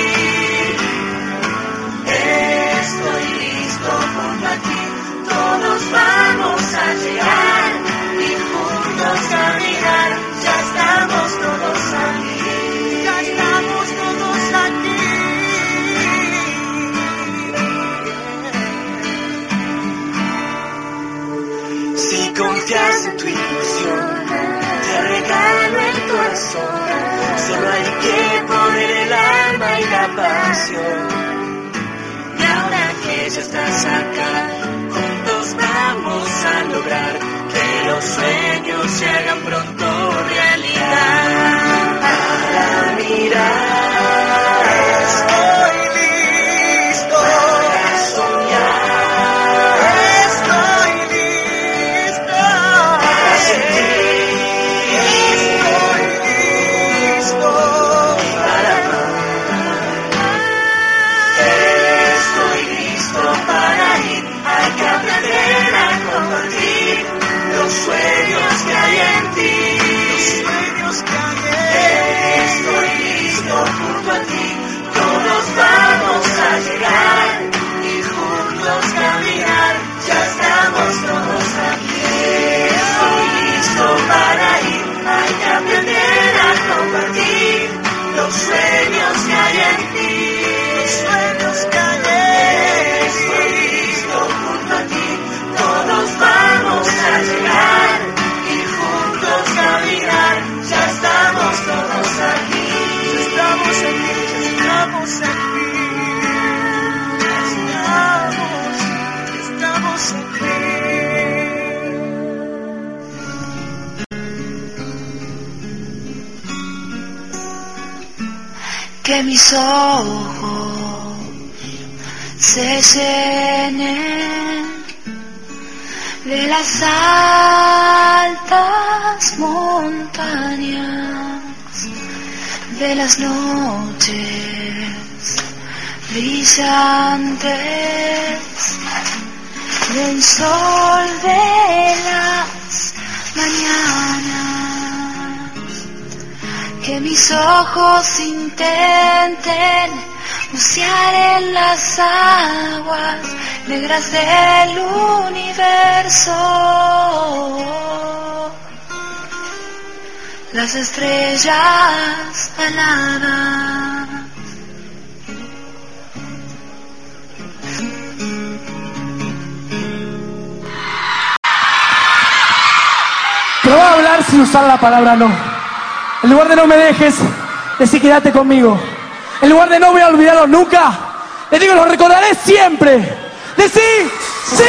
Estoy listo junto a ti. Todos vamos a llegar y juntos caminar. Ya estamos todos aquí. Ya estamos hay que poner el alma y la pasión. Y ahora que ya estás acá, juntos vamos a lograr que los sueños se hagan pronto realidad. Para mirar, estoy listo para soñar, estoy listo para sentir, estoy listo para amar, estoy listo para ir, hay que aprender a compartir los sueños que hay en ti, los sueños que hay en ti. Estoy listo junto a ti, todos vamos a llegar y juntos caminar, ya estamos todos aquí. Estoy listo para ir, hay que aprender a compartir los sueños que hay en ti, los sueños que hay en ti. Estoy listo junto a ti, todos vamos a llegar y juntos caminar, ya estamos todos aquí, ya estamos aquí, ya estamos aquí, ya estamos, ya estamos aquí. Que mis ojos se llenen de las altas montañas, de las noches brillantes, del sol de las mañanas. Que mis ojos intenten bucear en las aguas negras del universo, las estrellas aladas. Te voy a hablar sin usar la palabra no. En lugar de no me dejes, decí quédate conmigo. En lugar de no voy a olvidarlo nunca, le digo lo recordaré siempre. Decí sí.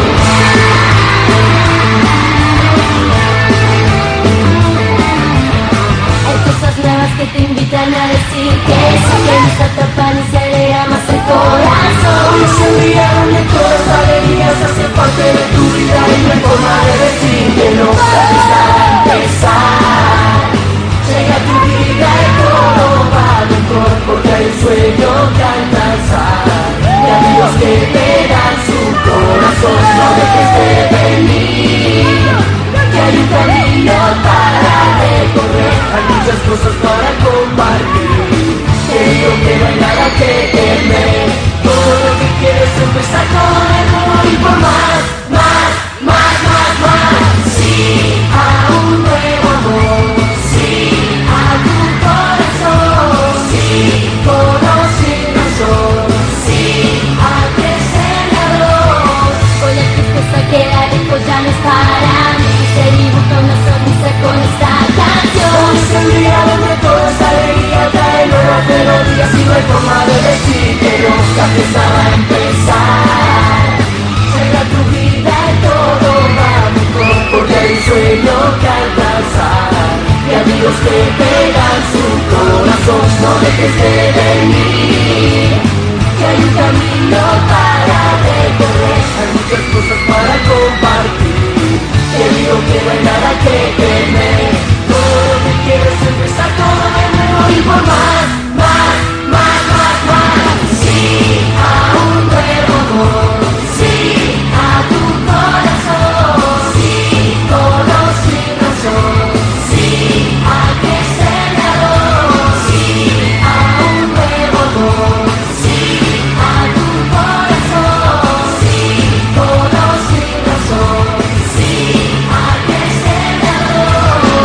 Hay cosas nuevas que te invitan a decir que sí, que nos atrapan y se alegra más el corazón. Hoy es el día donde todas las alegrías hacen parte de tu vida y no hay forma de decir que no. Está a empezar. Llega tu vida y todo va mejor, porque hay un sueño que alcanzar y amigos que te dan su corazón. No dejes de venir, que hay un camino para recorrer, hay muchas cosas para compartir. Te digo que no hay nada que temer, todo lo que quieres es empezar con el amor y por más, más, más, más, más. Sí, a un nuevo amor. Queda lejos, ya no es para mí. Te dibuja una sonrisa con esta canción. Hoy es el día donde toda esta alegría trae nuevas melodías y no hay forma de decir que no. Ya empezaba a empezar. Llega tu vida y todo va mejor, porque hay un sueño que alcanzar y amigos que pegan su corazón. No dejes de venir, que hay un camino para recorrer, hay muchas cosas para compartir. Te digo que no hay nada que temer, todo lo que quieres es empezar todo de nuevo y por más, más, más, más, más. Sí, a un nuevo amor, sí, a tu corazón, sí, todo sin razón, sí, a crecer de a dos, sí, a un nuevo amor. Todo sin razón, sí, a que se me adoro.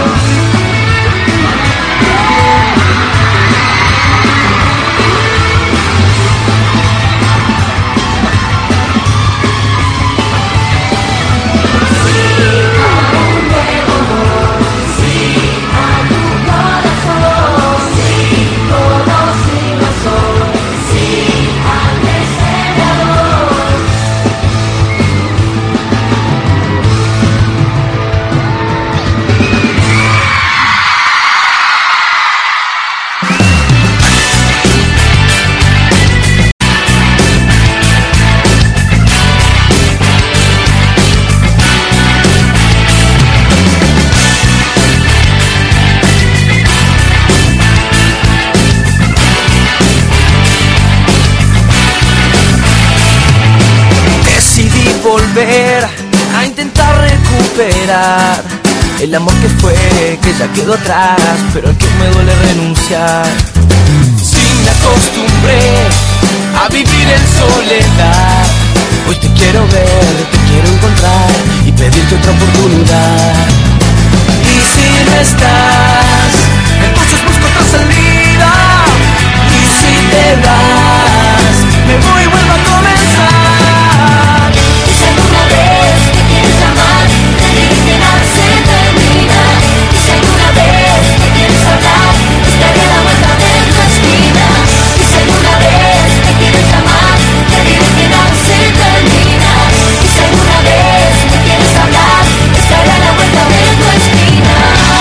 volver a intentar recuperar el amor que fue, que ya quedó atrás, pero al que me duele renunciar. Si me acostumbré a vivir en soledad, hoy te quiero ver, te quiero encontrar y pedirte otra oportunidad. Y si no estás, entonces busco otra salida. Y si te vas, me voy y vuelvo a comenzar. Y si alguna vez me quieres llamar, te diré que nada se termina. Y si alguna vez me quieres hablar, estaré a la vuelta de tu esquina. Y si alguna vez me quieres llamar, te diré que nada se termina. Y si alguna vez me quieres hablar, estaré a la vuelta de tu esquina.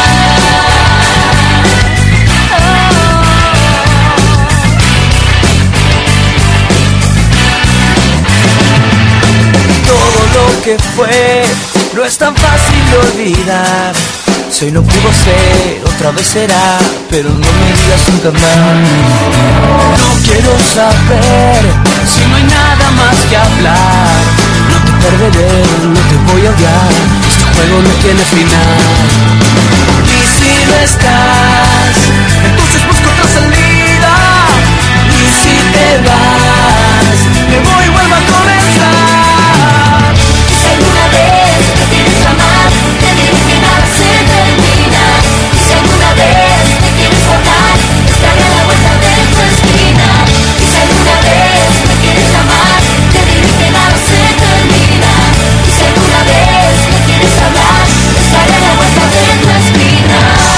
Todo lo que fue no es tan fácil de olvidar. Si hoy no pudo ser, otra vez será, pero no me digas nunca más. No quiero saber si no hay nada más que hablar. No te perderé, no te voy a odiar. Este juego no tiene final. Y si no estás, entonces busco otra salida. Y si te vas, me voy y vuelvo a comenzar. Y si alguna vez me quieres llamar, te diré que nada se termina. Y si alguna vez me quieres hablar, estaré a la vuelta de tu esquina. Y si alguna vez me quieres llamar, te diré que nada se termina. Y si alguna vez me quieres hablar, estaré a la vuelta de tu esquina.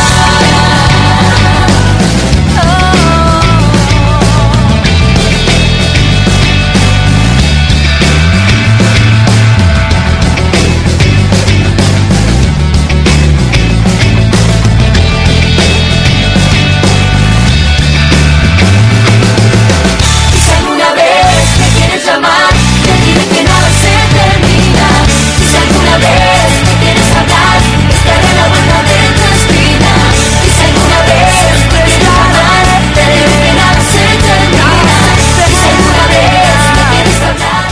Y si alguna vez me quieres llamar, te diré que nada se termina. Y si alguna vez me quieres hablar, estaré a la vuelta de tu esquina. Y si alguna vez me quieres llamar, te diré que nada se termina. Y si alguna vez me quieres hablar.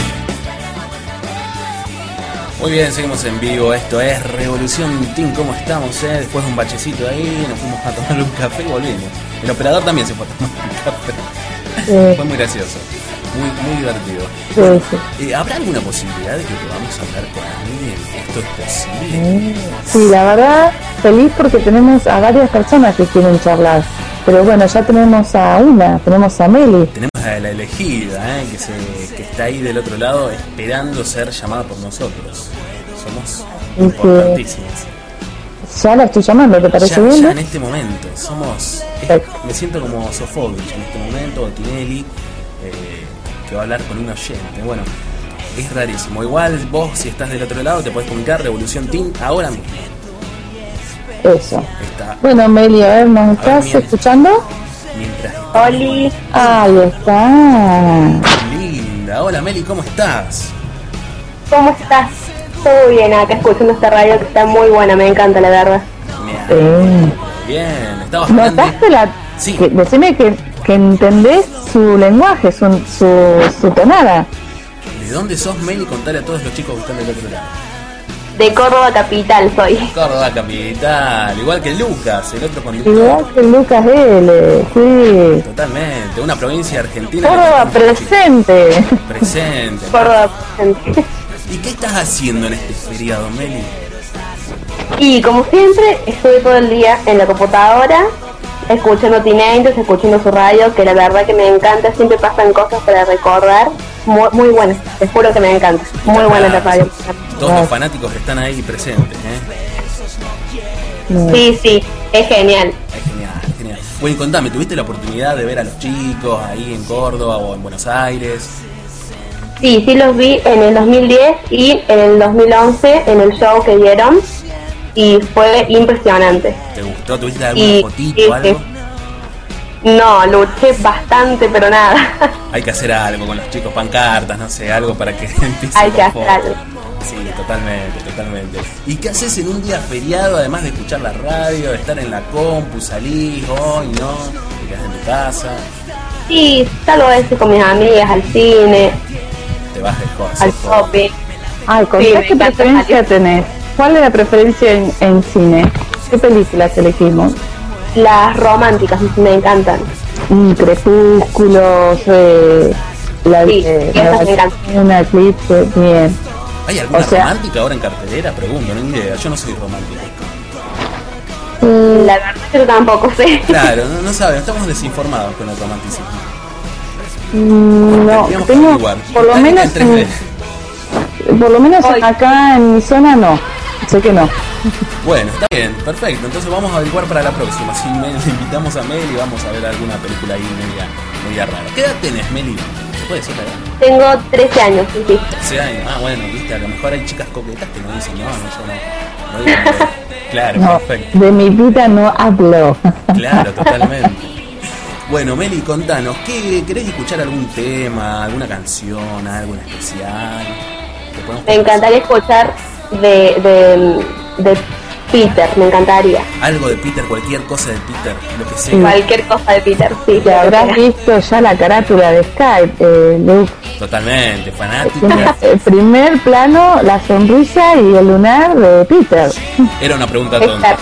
Muy bien, seguimos en vivo. Esto es Revolución Teen. ¿Cómo estamos? Eh? Después de un bachecito ahí, nos fuimos a tomar un café y volvimos. El operador también se fue a tomar un café. Sí. Fue muy gracioso, muy, muy divertido. Sí, sí. Eh, ¿Habrá alguna posibilidad de que podamos hablar con alguien? ¿Esto es posible? Sí, la verdad, feliz porque tenemos a varias personas que quieren charlar. Pero bueno, ya tenemos a una, tenemos a Meli. Tenemos a la elegida, ¿eh? que, se, que está ahí del otro lado esperando ser llamada por nosotros. Somos Y importantísimos. que ya la estoy llamando, ¿te parece Ya, bien? ya en este momento somos. es- me siento como Sofovich en este momento, o Tinelli, eh, que va a hablar con un oyente. Bueno, es rarísimo. Igual vos, si estás del otro lado, te podés comunicar Revolución Teen ahora mismo. Eso. Está. Bueno, Meli, a ver, ¿nos estás mientras- escuchando? Mientras. Oli. Ahí está. Linda. Hola Meli, ¿cómo estás? ¿Cómo estás? Todo bien, acá escuchando esta radio que está muy buena, me encanta la verdad. Sí. Bien, estabas hablando. ¿Notaste la...? Sí. Que, decime que, que entendés su lenguaje, su, su, su tonada. ¿De dónde sos, Meli? Contale a todos los chicos que están del otro lado. De Córdoba capital soy. Córdoba capital, igual que Lucas, el otro conductor. Igual que Lucas L, sí. Totalmente, una provincia argentina. Córdoba presente. Presente. Córdoba presente. ¿Y qué estás haciendo en este feriado, Meli? Y como siempre, estuve todo el día en la computadora, escuchando Teenagers, escuchando su radio, que la verdad que me encanta, siempre pasan cosas para recordar. Muy, muy buenas, te juro que me encanta. Muy buena la radio. Todos los fanáticos están ahí presentes, ¿eh? Sí, sí, es genial. Es genial, es genial. Bueno, y contame, ¿tuviste la oportunidad de ver a los chicos ahí en Córdoba o en Buenos Aires? Sí, sí los vi en el dos mil diez y en el dos mil once en el show que dieron y fue impresionante. ¿Te gustó? ¿Tuviste alguna Y, fotito y- o algo? No, luché bastante, pero nada. Hay que hacer algo con los chicos, pancartas, no sé, algo para que empiece Hay que la hacer foto. algo. Sí, totalmente, totalmente. ¿Y qué haces en un día feriado, además de escuchar la radio, de estar en la compu, salís, hoy, no? Te quedas en tu casa, Sí, salgo a veces con mis amigas al cine, te vas de joda. al shopping. Ay, contá Sí, me qué encanta preferencia salir. tenés. ¿Cuál es la preferencia en, en cine? ¿Qué películas elegimos? Las románticas me encantan. Mm, Crepúsculos, eh, la Sí, eh, esas la- me encantan. una eclipse, bien. ¿Hay alguna O sea- romántica ahora en cartelera? Pregunto, no idea. Yo no soy romántico. Mm, La verdad que yo tampoco sé. Claro, no, no saben, estamos desinformados con el romanticismo. mm, no, Tendríamos que tengo, averiguar. por lo Está menos, en tres D. en- por lo menos Ay. acá en mi zona no. Sé que no. Bueno, está bien, perfecto. Entonces vamos a averiguar para la próxima. Si me, le invitamos a Meli, vamos a ver alguna película ahí media, media rara. ¿Qué edad tenés, Meli? ¿Se puede decir la edad? Tengo trece años, sí, sí. trece años. Ah, bueno, viste, a lo mejor hay chicas coquetas que no dicen, no, no, yo no. no digo nada. Claro, No, perfecto. de mi vida no hablo. Claro, totalmente. Bueno, Meli, contanos, ¿qué, ¿querés escuchar algún tema, alguna canción, algo en especial? ¿Te podemos Me encantaría escuchar de, de, de Peter, me encantaría. Algo de Peter, cualquier cosa de Peter, lo que sea. Cualquier cosa de Peter, sí. Te habrás visto ya la carátula de Skype, eh, Luke. Totalmente, Tiene fanática. el primer plano, la sonrisa y el lunar de Peter. Era una pregunta tonta.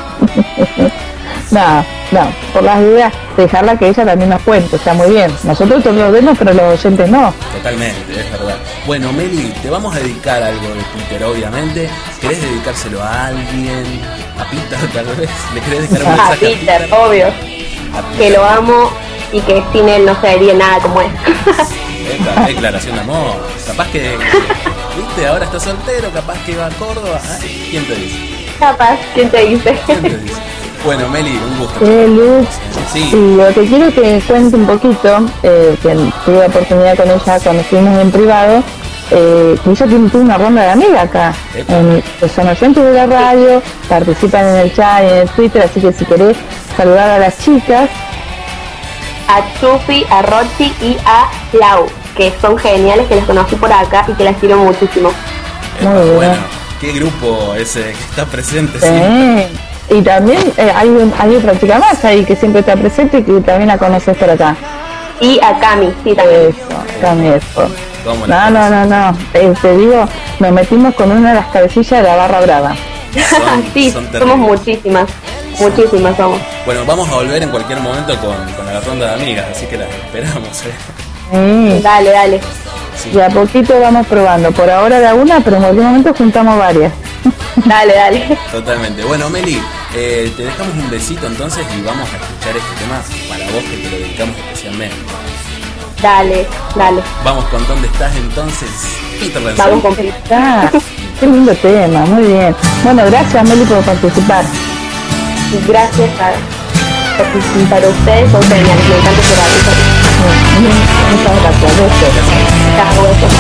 No, no, por las ideas, dejarla que ella también nos cuente, está muy bien. Nosotros todos lo vemos, pero los oyentes no. Totalmente, es verdad. Bueno, Meli, te vamos a dedicar algo de Peter, obviamente. ¿Querés dedicárselo a alguien? ¿A Peter, tal vez? ¿Le querés dejar un A mensaje a Peter, Peter? obvio. A Que lo amo y que sin él no sería nada como es. Esta declaración de amor. Capaz que, viste, ahora está soltero, capaz que va a Córdoba. Ay, ¿quién te dice? Capaz, ¿quién te dice? ¿Quién te dice? Bueno, Meli, un gusto. Eh, Luz, Sí. y lo que quiero que cuente un poquito, eh, que tuve oportunidad con ella cuando estuvimos en privado, eh, que ella tiene tuvo una ronda de amigas acá, en, que son oyentes de la radio, participan en el chat y en el Twitter, así que si querés saludar a las chicas. A Chupi, a Rochi y a Lau, que son geniales, que las conocí por acá y que las quiero muchísimo. Epa, Muy bien. bueno, qué grupo ese que está presente Sí. siempre. Y también eh, hay, un, hay otra chica más ahí que siempre está presente y que también la conoces por acá. Y a Cami, sí, también. Eso, Cami, eso. ¿Cómo No, la no, no, no. Eh, te digo, nos metimos con una de las cabecillas de la barra brava. Son- Sí, son somos terribles. muchísimas, muchísimas somos. Bueno, vamos a volver en cualquier momento con, con la ronda de amigas, así que las esperamos. ¿eh? Sí. Dale, dale. Y a poquito vamos probando. Por ahora de una, pero en cualquier momento juntamos varias. Dale, dale. Totalmente. Bueno, Meli, eh, te dejamos un besito entonces y vamos a escuchar este tema para vos que te lo dedicamos especialmente. Dale, dale. Vamos con ¿Dónde estás entonces? Peter Lanzani. Vamos con Peter. Ah, qué lindo tema, muy bien. Bueno, gracias Meli por participar. Gracias a, para ustedes, son geniales, me encanta su radio. Muchas gracias. Besos. Chao, besos.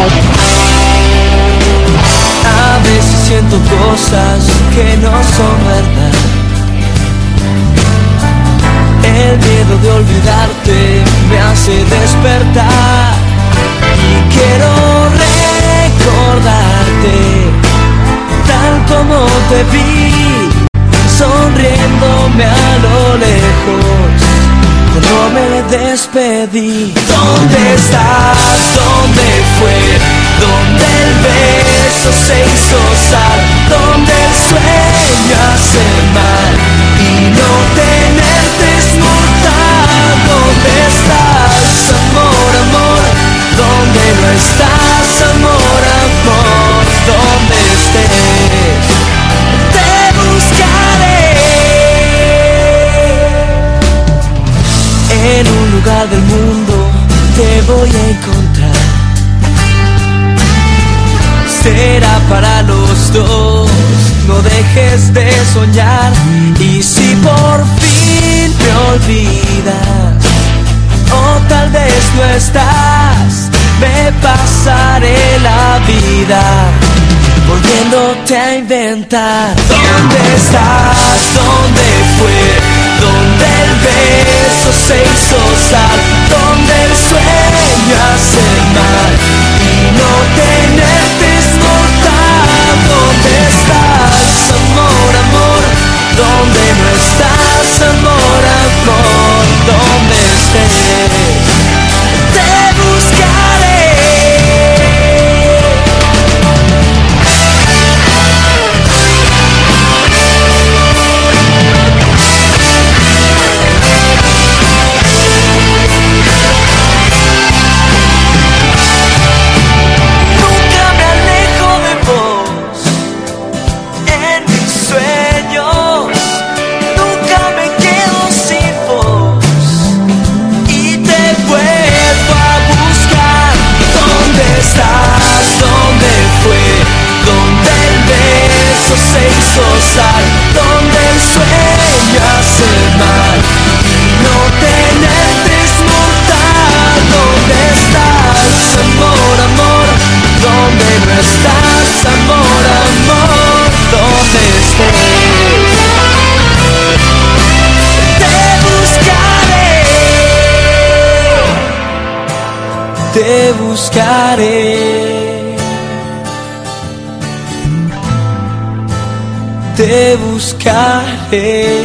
A veces siento cosas que no son verdad. El miedo de olvidarte me hace despertar y quiero recordarte tal como te vi, sonriéndome a lo lejos cuando me despedí. ¿Dónde estás? ¿Dónde fue? ¿Dónde el beso se hizo sal? ¿Dónde el sueño hace mal? Y no tenerte es mortal. ¿Dónde estás, amor, amor? ¿Dónde no estás, amor, amor? ¿Dónde estés? Te buscaré. En un lugar del mundo te voy a encontrar. Será para los dos, no dejes de soñar. Y si por fin me olvidas, o tal vez no estás, me pasaré la vida volviéndote a inventar. ¿Dónde estás? ¿Dónde fue? ¿Dónde el beso se hizo sal? ¿Dónde el sueño hace mal? Y no tenerte es mortal. ¿Dónde estás, amor, amor? ¿Dónde no estás, amor, amor? ¿Dónde estés? Te buscaré. te buscaré, te buscaré.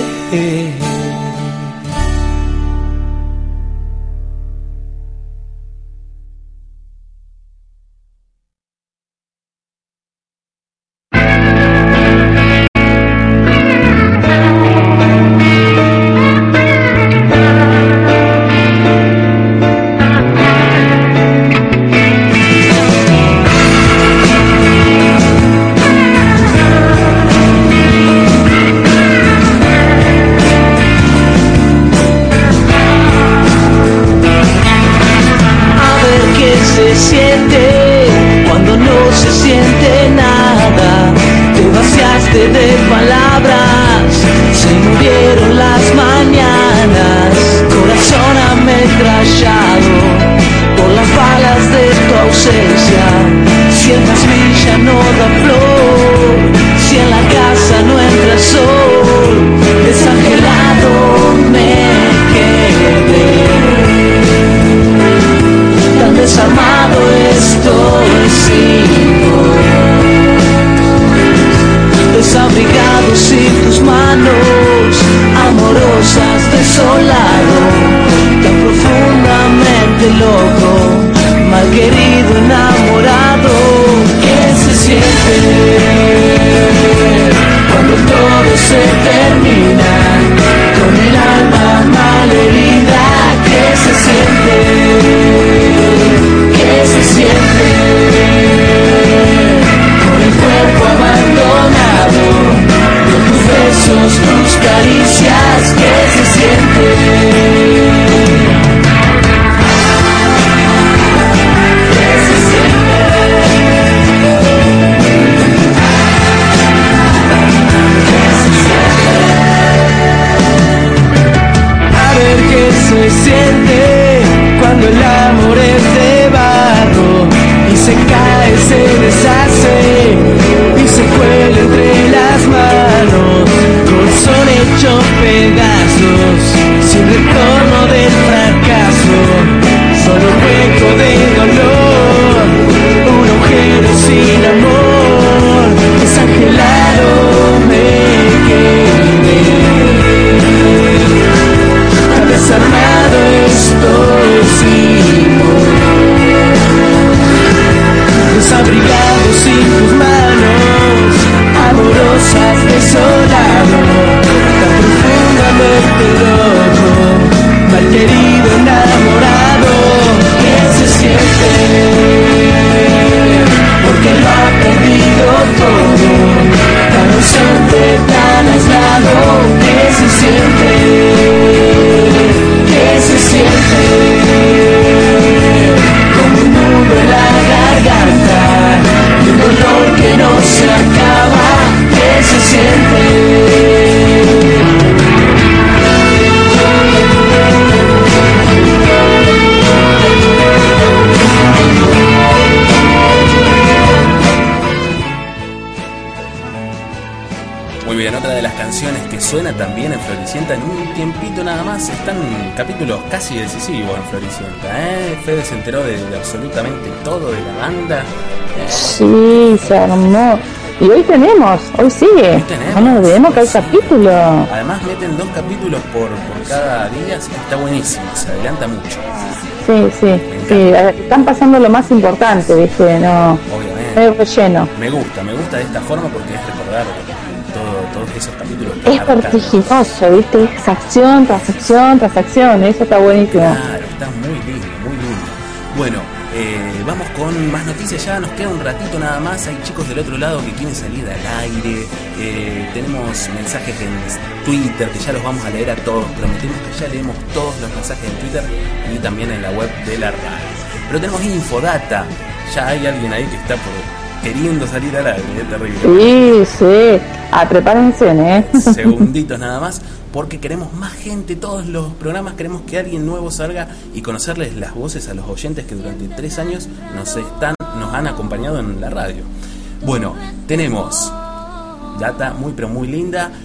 Suena también en Floricienta en un tiempito nada más. Están capítulos casi decisivos en Floricienta, ¿eh? Fede se enteró de, de absolutamente todo de la banda. Eh, sí, se armó. Y hoy tenemos, hoy sigue. Hoy tenemos, no nos olvidemos que hay capítulo. Además meten dos capítulos por, por cada día, así que está buenísimo, se adelanta mucho. Sí, sí, sí, están pasando lo más importante, ¿viste? No, obviamente. Es relleno. Me gusta, me gusta de esta forma porque es recordar todo, todos esos capítulos. Es vertiginoso, ¿viste? Es acción tras acción tras acción, eso está buenísimo. Claro, está muy lindo, muy lindo. Bueno, eh, vamos con más noticias, ya nos queda un ratito nada más. Hay chicos del otro lado que quieren salir al aire. Eh, tenemos mensajes en Twitter que ya los vamos a leer a todos. Prometemos que ya leemos todos los mensajes en Twitter y también en la web de la radio. Pero tenemos Infodata. Ya hay alguien ahí que está por queriendo salir al aire, es terrible. Sí, sí. Ah, prepárense, ¿eh? Segunditos nada más, porque queremos más gente, todos los programas queremos que alguien nuevo salga y conocerles las voces a los oyentes que durante tres años nos están, nos han acompañado en la radio. Bueno, tenemos data muy pero muy linda.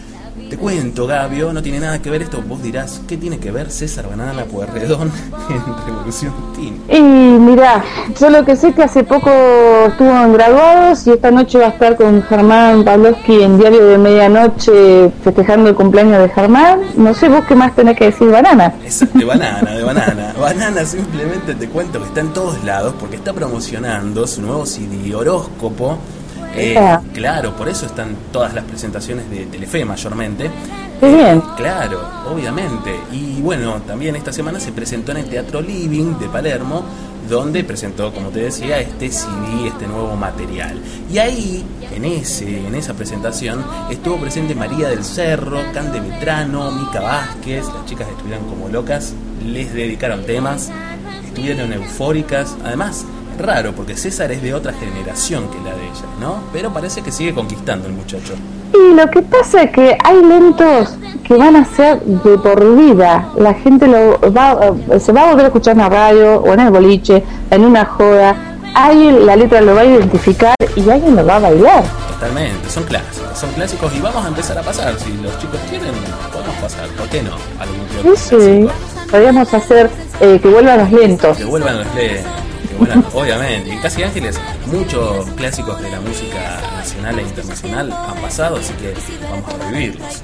Te cuento, Gabio, no tiene nada que ver esto. Vos dirás, ¿qué tiene que ver César Banana Pueyrredón en Revolución Teen? Y mirá, yo lo que sé es que hace poco estuvo en Graduados y esta noche va a estar con Germán Pavlovsky en Diario de Medianoche festejando el cumpleaños de Germán. No sé vos qué más tenés que decir, Banana. Es de Banana, de Banana. Banana simplemente te cuento que está en todos lados porque está promocionando su nuevo C D, Horóscopo. Eh, claro, por eso están todas las presentaciones de Telefe mayormente. Qué bien. Claro, obviamente. Y bueno, también esta semana se presentó en el Teatro Living de Palermo, donde presentó, como te decía, este C D, este nuevo material. Y ahí, en ese, en esa presentación, estuvo presente María del Cerro, Cande Vetrano, Mica Vázquez. Las chicas estuvieron como locas, les dedicaron temas, estuvieron eufóricas. Además, raro, porque César es de otra generación que la de ella, ¿no? Pero parece que sigue conquistando el muchacho. Y lo que pasa es que hay lentos que van a ser de por vida. La gente lo va, se va a volver a escuchar en la radio o en el boliche, en una joda. Alguien la letra lo va a identificar y alguien lo va a bailar. Totalmente, son clásicos, son clásicos y vamos a empezar a pasar. Si los chicos quieren, podemos pasar, ¿por qué no? Algún que otro sí, sí. Podríamos hacer eh, que vuelvan los lentos. Que vuelvan los lentos. Bueno, obviamente, en Casi Ángeles muchos clásicos de la música nacional e internacional han pasado, así que vamos a revivirlos.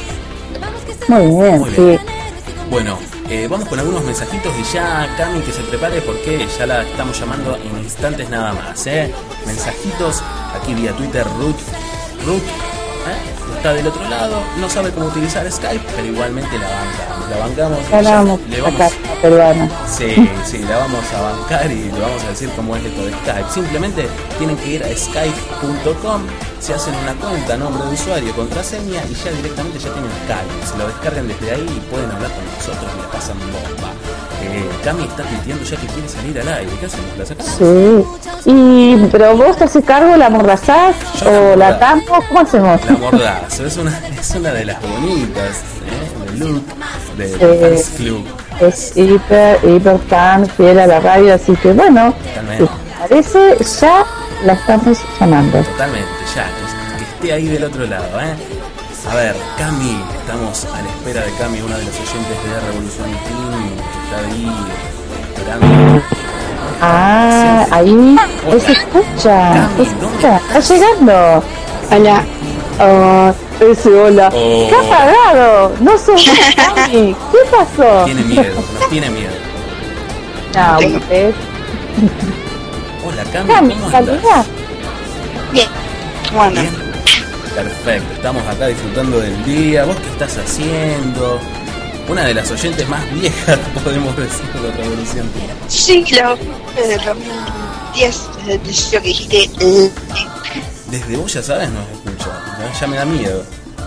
Muy bien, Muy bien. Sí. Bueno, eh, vamos con algunos mensajitos y ya Cami que se prepare porque ya la estamos llamando en instantes nada más, ¿eh? Mensajitos, aquí vía Twitter, Ruth, Ruth, ¿eh? Está del otro lado, no sabe cómo utilizar Skype, pero igualmente la bancamos, la bancamos. La vamos le vamos, a peruana. Sí, sí, la vamos a bancar y le vamos a decir cómo es esto de Skype. Simplemente tienen que ir a skype punto com, se hacen una cuenta, nombre de usuario, contraseña y ya directamente ya tienen Skype. Se lo descargan desde ahí y pueden hablar con nosotros y la pasan bomba. Eh, Cami está tuiteando ya que quiere salir al aire. ¿Qué hacemos? ¿La sacamos? Sí. Y, pero vos te haces cargo, ¿la mordazás o la tampo? ¿Cómo hacemos? La mordazo, es una, es una de las bonitas, ¿eh? De Luke, de eh, Fans Club. Es hiper, hiper fan, fiel a la radio, así que bueno, si parece, ya la estamos llamando. Totalmente, ya, que, que esté ahí del otro lado, ¿eh? A ver, Cami, estamos a la espera de Cami, una de las oyentes de Revolución Teen, que está ahí esperando. Ah, sí, ahí, oh, se escucha, Cami, se escucha, está llegando. Hola, oh, ese hola, oh. ¿Qué ha apagado? No sé, Cami, ¿qué pasó? Tiene miedo, nos tiene miedo. No, ¿ves? Hola, Cami, Cami, ¿cómo estás? Bien, bueno. Bien. Perfecto, estamos acá disfrutando del día. ¿Vos qué estás haciendo? Una de las oyentes más viejas, podemos decir, de Revolución. Sí, lo desde el dos mil diez, desde el principio que dijiste. Eh. Desde vos ya sabes, nos escucha. Ya, ya me da miedo.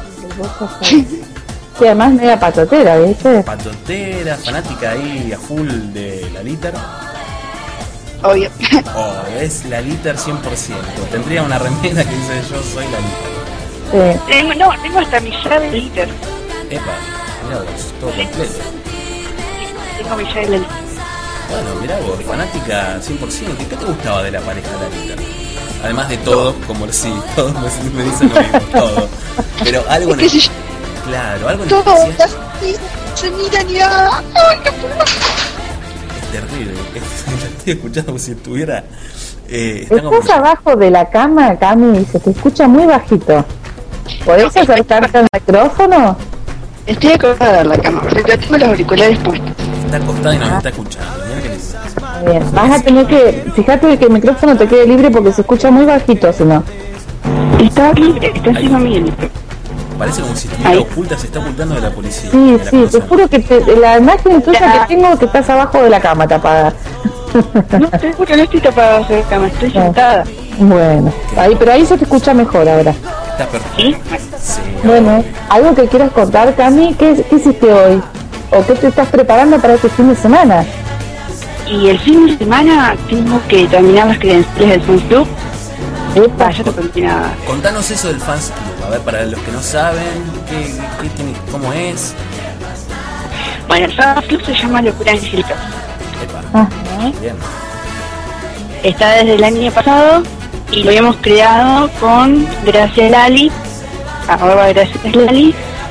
Sí, además media patotera, ¿viste? Patotera, fanática ahí a full de la Liter. Obvio. Oh, es la Liter cien por ciento. Tendría una remera que dice yo soy la Liter. Sí. Tengo, no, tengo hasta mi llave de Liter. Epa, mirá vos, todo sí. Completo. Tengo mi llave de Liter. Bueno, mirá vos, fanática cien por ciento. ¿Qué te gustaba de la pareja de la Liter? Además de todo, como sí, todos me, me dicen lo mismo, todo. Pero algo en el... Si... Claro, algo en todo especial. Se miran y... ¡Ay, qué puedo! Es terrible, la estoy escuchando como si estuviera... Eh, Estás como... abajo de la cama, Cami, y se te escucha muy bajito. ¿Podés acercarte al micrófono? Estoy acostada en la cama, pero tengo los auriculares puestos. Está acostada y nos ah. está escuchando. Mira que les... Bien, vas a tener que... Fíjate que el micrófono te quede libre porque se escucha muy bajito, si no. Está libre, está encima mío. Parece como si estuviera oculta, se está ocultando de la policía. Sí, la sí, cosa. te juro que te, la imagen tuya que tengo que estás abajo de la cama tapada. No, te juro que no estoy tapada de la cama, estoy no. sentada. Bueno, ahí, pero ahí se te escucha mejor ahora. Está perfecto. Sí, bueno, ¿algo que quieras contar, Cami? ¿Qué, ¿Qué hiciste hoy? ¿O qué te estás preparando para este fin de semana? Y el fin de semana tengo que terminar las credenciales del Fans Club. Epa, ya te conté nada. Contanos eso del Fans Club, a ver, para los que no saben, ¿qué, qué tiene, cómo es? Bueno, el Fans Club se llama Locura Angélica. Ah, bien. Está desde el año pasado y lo habíamos creado con Gracias Lali, arroba Gracias Lali,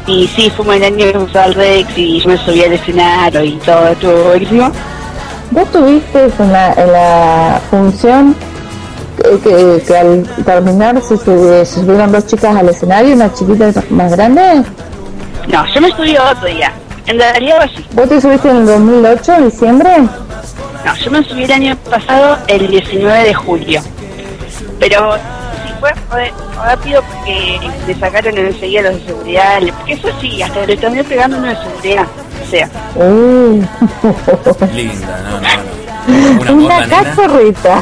Y sí, fuimos el año que fuimos al Rex y yo me subí al escenario y todo, estuvo buenísimo. ¿Vos tuviste en la, en la función que, que, que al terminar se, se, se subieron dos chicas al escenario, una chiquita y más grande? No, yo me subí otro día. En realidad así. ¿Vos te subiste en el dos mil ocho, en diciembre? No, yo me subí el año pasado, el diecinueve de julio. Pero sí fue, fue rápido porque le sacaron enseguida los de seguridad. Porque eso sí, hasta le terminé pegando uno de seguridad. O sea. Uh. Linda, no, no, no. Una, una cachorrita.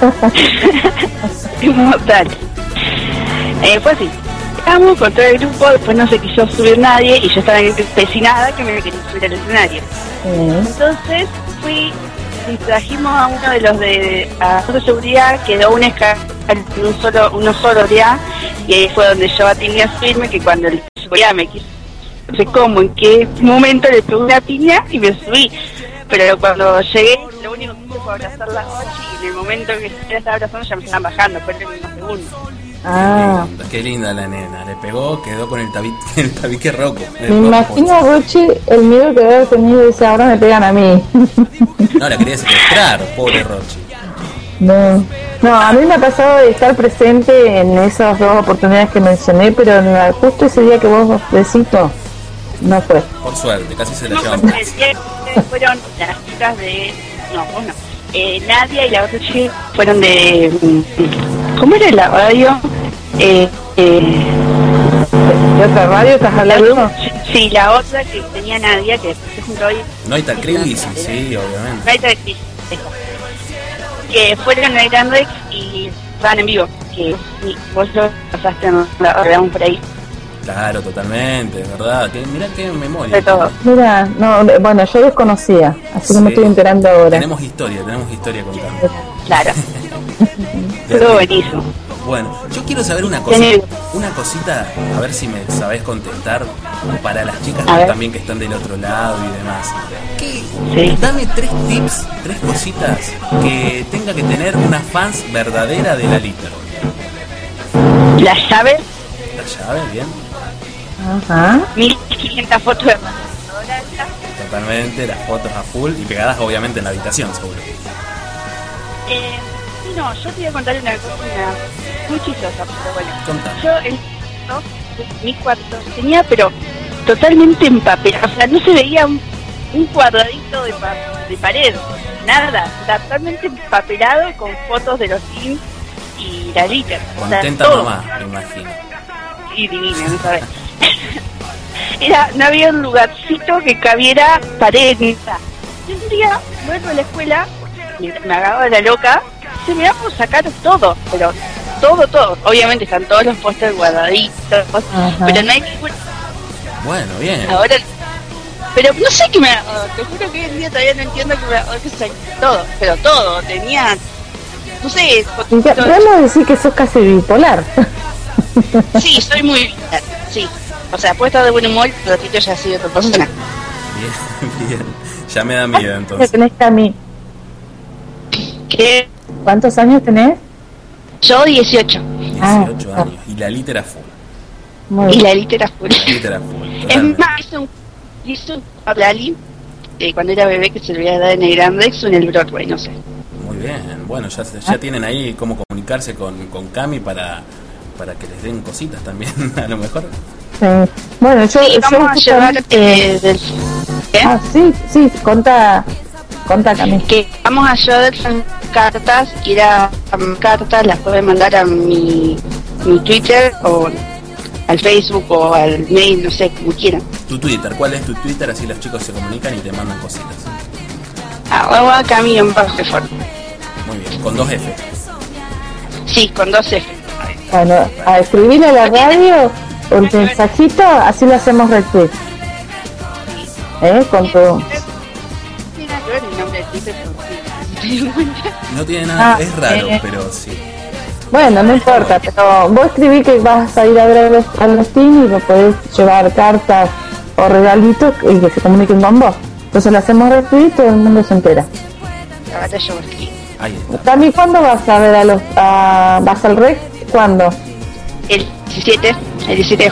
Inmortal. Eh, fue así. Llegamos con todo el grupo, después no se quiso subir nadie y yo estaba empecinada que me quería subir al escenario. Mm. Entonces fui, distrajimos a uno de los de a de seguridad, quedó un escalón, un solo, uno solo ya, y ahí fue donde yo atiné a subirme, que cuando el seguridad me quiso, no sé cómo, en qué momento le pegué una piña y me subí. Pero cuando llegué, lo único que hice fue abrazar la noche y en el momento que se estaba abrazando ya me estaban bajando, fue en unos segundos. Ah. Linda, qué linda la nena, le pegó, quedó con el tabique, el tabique roco. Me imagino a Rochi el miedo que debe haber tenido y dice, ahora me pegan a mí. No, la quería secuestrar, pobre Rochi. No, no, a mí me ha pasado de estar presente en esas dos oportunidades que mencioné, pero en la, justo ese día que vos decís, no, no fue. Por suerte, casi se la No, llevan. el día que fueron las chicas de... No, vos no. Eh, Nadia y la otra chica fueron de... ¿Cómo era la radio? Eh, eh, ¿De otra radio estás hablando? Sí, la otra que tenía Nadia, que se juntó hoy. No hay tal crisis, sí, obviamente. No hay tal crisis. Que fueron al Gran Rex y estaban en vivo. Que sí, vos lo pasaste en la radio por ahí. Claro, totalmente, es verdad. Que, mirá qué memoria. De todo. Mira, no, bueno, yo desconocía, así que Sí. me estoy enterando ahora. Tenemos historia, tenemos historia contando. Claro. Pero buenísimo. Bueno, yo quiero saber una cosa, una cosita, a ver si me sabés contestar para las chicas que también que están del otro lado y demás. ¿Qué? Sí. Dame tres tips, tres cositas que tenga que tener una fans verdadera de la Liter. La llave. La llave, bien. Ajá. mil quinientas fotos de Totalmente, las fotos a full y pegadas obviamente en la habitación, seguro. Eh, no, yo te voy a contar una cosa una, muy chistosa, pero bueno. Contá. Yo el no, mi cuarto tenía, pero totalmente empapelado, o sea, no se veía un, un cuadradito de, pa, de pared, nada, totalmente empapelado con fotos de los Sims y la Liter. O sea, Contenta todo. mamá, me imagino. Sí, divina, no sabes. Era, no había un lugarcito que cabiera pared ni nada. Y un día vuelvo a la escuela, mientras me agarraba la loca, se me vamos a sacar todo, pero todo, todo. Obviamente están todos los pósters guardaditos, pero no hay ningún... Bueno, bien. Ahora, pero no sé qué me... oh, te juro que hoy en día todavía no entiendo que me... oh, que se- todo, pero todo, tenía... No sé... Y ya, podemos decir que sos casi bipolar. Sí, soy muy... Sí, o sea, puedo estar de buen humor, pero ratito ya soy otra persona. Bien, bien. Ya me da miedo ¿Qué entonces. tenés, Cami? ¿Qué? ¿Cuántos años tenés? Yo dieciocho. dieciocho años. Y la Liter a full. Muy Y bien. la litera full. La Liter a full. Es Totalmente. más, hizo un, hizo un a Lali, eh, cuando era bebé, que se le había dado en el Gran Rex o en el Broadway, no sé. Muy bien. Bueno, ya, ya tienen ahí cómo comunicarse con, con Cami para, para que les den cositas también, a lo mejor. Sí. Bueno, yo... Sí, yo vamos a llevar eh, del... ¿Qué? Ah, sí, sí, conta, conta, Cami. Que vamos a llevar cartas, y era um, cartas, las pueden mandar a mi, mi Twitter o al Facebook o al mail, no sé, como quieran. Tu Twitter, ¿cuál es tu Twitter? Así los chicos se comunican y te mandan cositas. Arroba Cami en bajo de forma. Muy bien, con dos F. Sí, con dos F. Bueno, a escribirle a la radio un mensajito, así lo hacemos retweet. ¿Eh? Con tu... No tiene nada que ver el nombre de Twitter, porque... No tiene nada, Ah, es raro, eh. pero sí. Bueno, no importa, pero vos escribí que vas a ir a ver a los, a los team y vos podés llevar cartas o regalitos y que se comuniquen con vos. Entonces lo hacemos retweet y todo el mundo se entera. Ahora yo escribí. Ahí está. Tami, ¿cuándo vas a ver a los... A, vas al Rex? ¿Cuándo? El diecisiete, el diecisiete de junio.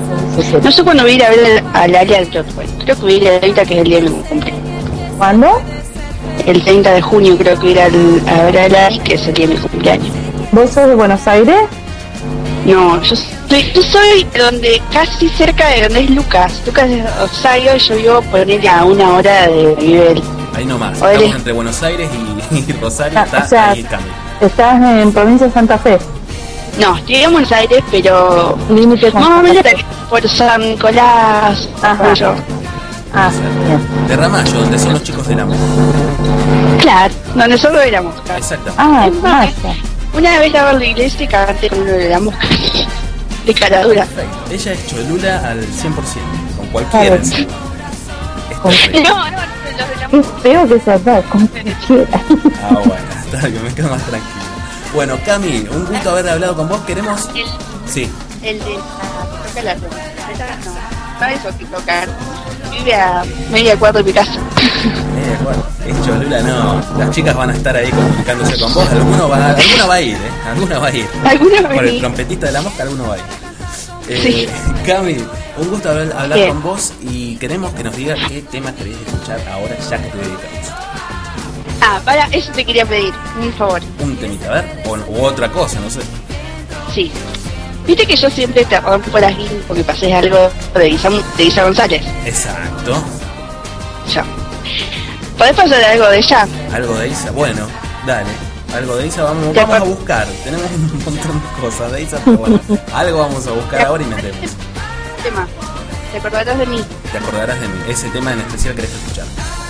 No sé cuándo voy a ir a ver al área del Broadway. Creo que voy a ir ahorita, que es el día de mi cumpleaños. ¿Cuándo? El treinta de junio creo que voy a ir al, a ver al área, que es el día de mi cumpleaños. ¿Vos sos de Buenos Aires? No, yo soy, yo soy de donde, casi cerca de donde es Lucas. Lucas es de Rosario y yo vivo por ir a una hora de nivel. Ahí nomás, Oye. estamos entre Buenos Aires y, y Rosario, Ah, está o sea, ahí el cambio. Estás en provincia de Santa Fe. No, estoy en Buenos Aires, pero límite con más o menos Santa Fe. por San Nicolás. Ajá. Yo. Ah, bien. De Ramallo, donde son los chicos del amor. Claro, donde solo era mosca. Exacto. Ah, Es más, una vez estaba en la iglesia y canté con uno de la mosca. De cara dura. Perfecto. Ella es cholula al cien por ciento, con cualquiera. Claro. encima. Con- Está re- No, no, los de la Qué feo que se acá, como quiera. Ah, bueno, está, que me quedo más tranquilo. Bueno, Cami, un gusto haber hablado con vos. Queremos. El, Sí, el de la que toca la trompeta, no, no eso que tocar. Vive a media cuadra de mi casa. eh, bueno, es cholula, no. Las chicas van a estar ahí comunicándose con vos. Alguno va, alguna va a ir, ¿eh? Alguna va a ir. ¿Alguna va a Por el ir? trompetista de la mosca, alguno va a ir. Eh, Sí. Cami, un gusto haber, hablar Bien. con vos y queremos que nos digas qué tema querés escuchar ahora, ya que te dedicamos. Ah, para, eso te quería pedir, un favor. Un temita, a ver, o, u otra cosa, no sé. Sí. Viste que yo siempre te rompo las guinas porque pases algo de Isa, de Isa González. Exacto. Ya. ¿Podés pasar algo de ella? Algo de Isa, bueno, dale. Algo de Isa vamos, Te vamos a acuer- buscar. Tenemos un montón de cosas de Isa, pero bueno, algo vamos a buscar ahora y metemos. Tema. ¿Te acordarás de mí? Te acordarás de mí. Ese tema en especial querés escuchar.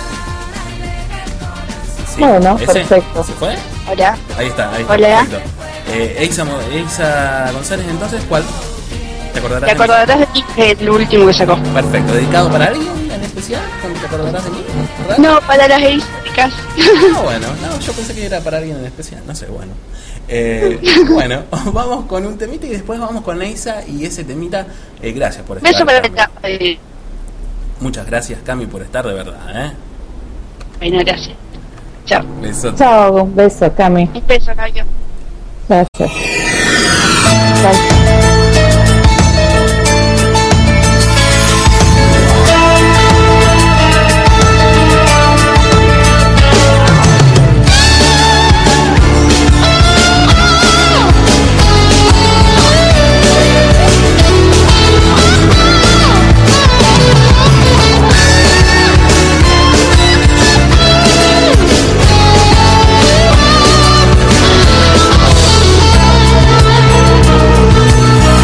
Sí, Bueno, ¿ese? perfecto. ¿Se fue? Hola. Ahí está, ahí está. Hola. Perfecto. Eh, Eiza, Mo- Eiza González, entonces, ¿cuál? ¿Te acordarás ¿Te de mí? acordarás de mí? Que es el último que sacó. Perfecto. ¿Dedicado para alguien en especial? ¿Con ¿Te acordarás de mí? ¿Verdad? No, para las erísticas. Ah, bueno, no, yo pensé que era para alguien en especial, no sé, bueno. Eh, bueno, vamos con un temita y después vamos con Eiza y ese temita. Eh, gracias por estar. Beso para Cami. la... eh, Muchas gracias, Cami, por estar de verdad, ¿eh? Bueno, gracias. Chao. Besos. Chao, un beso, Cami. Un beso, Nayo. Gracias. Chao. Thank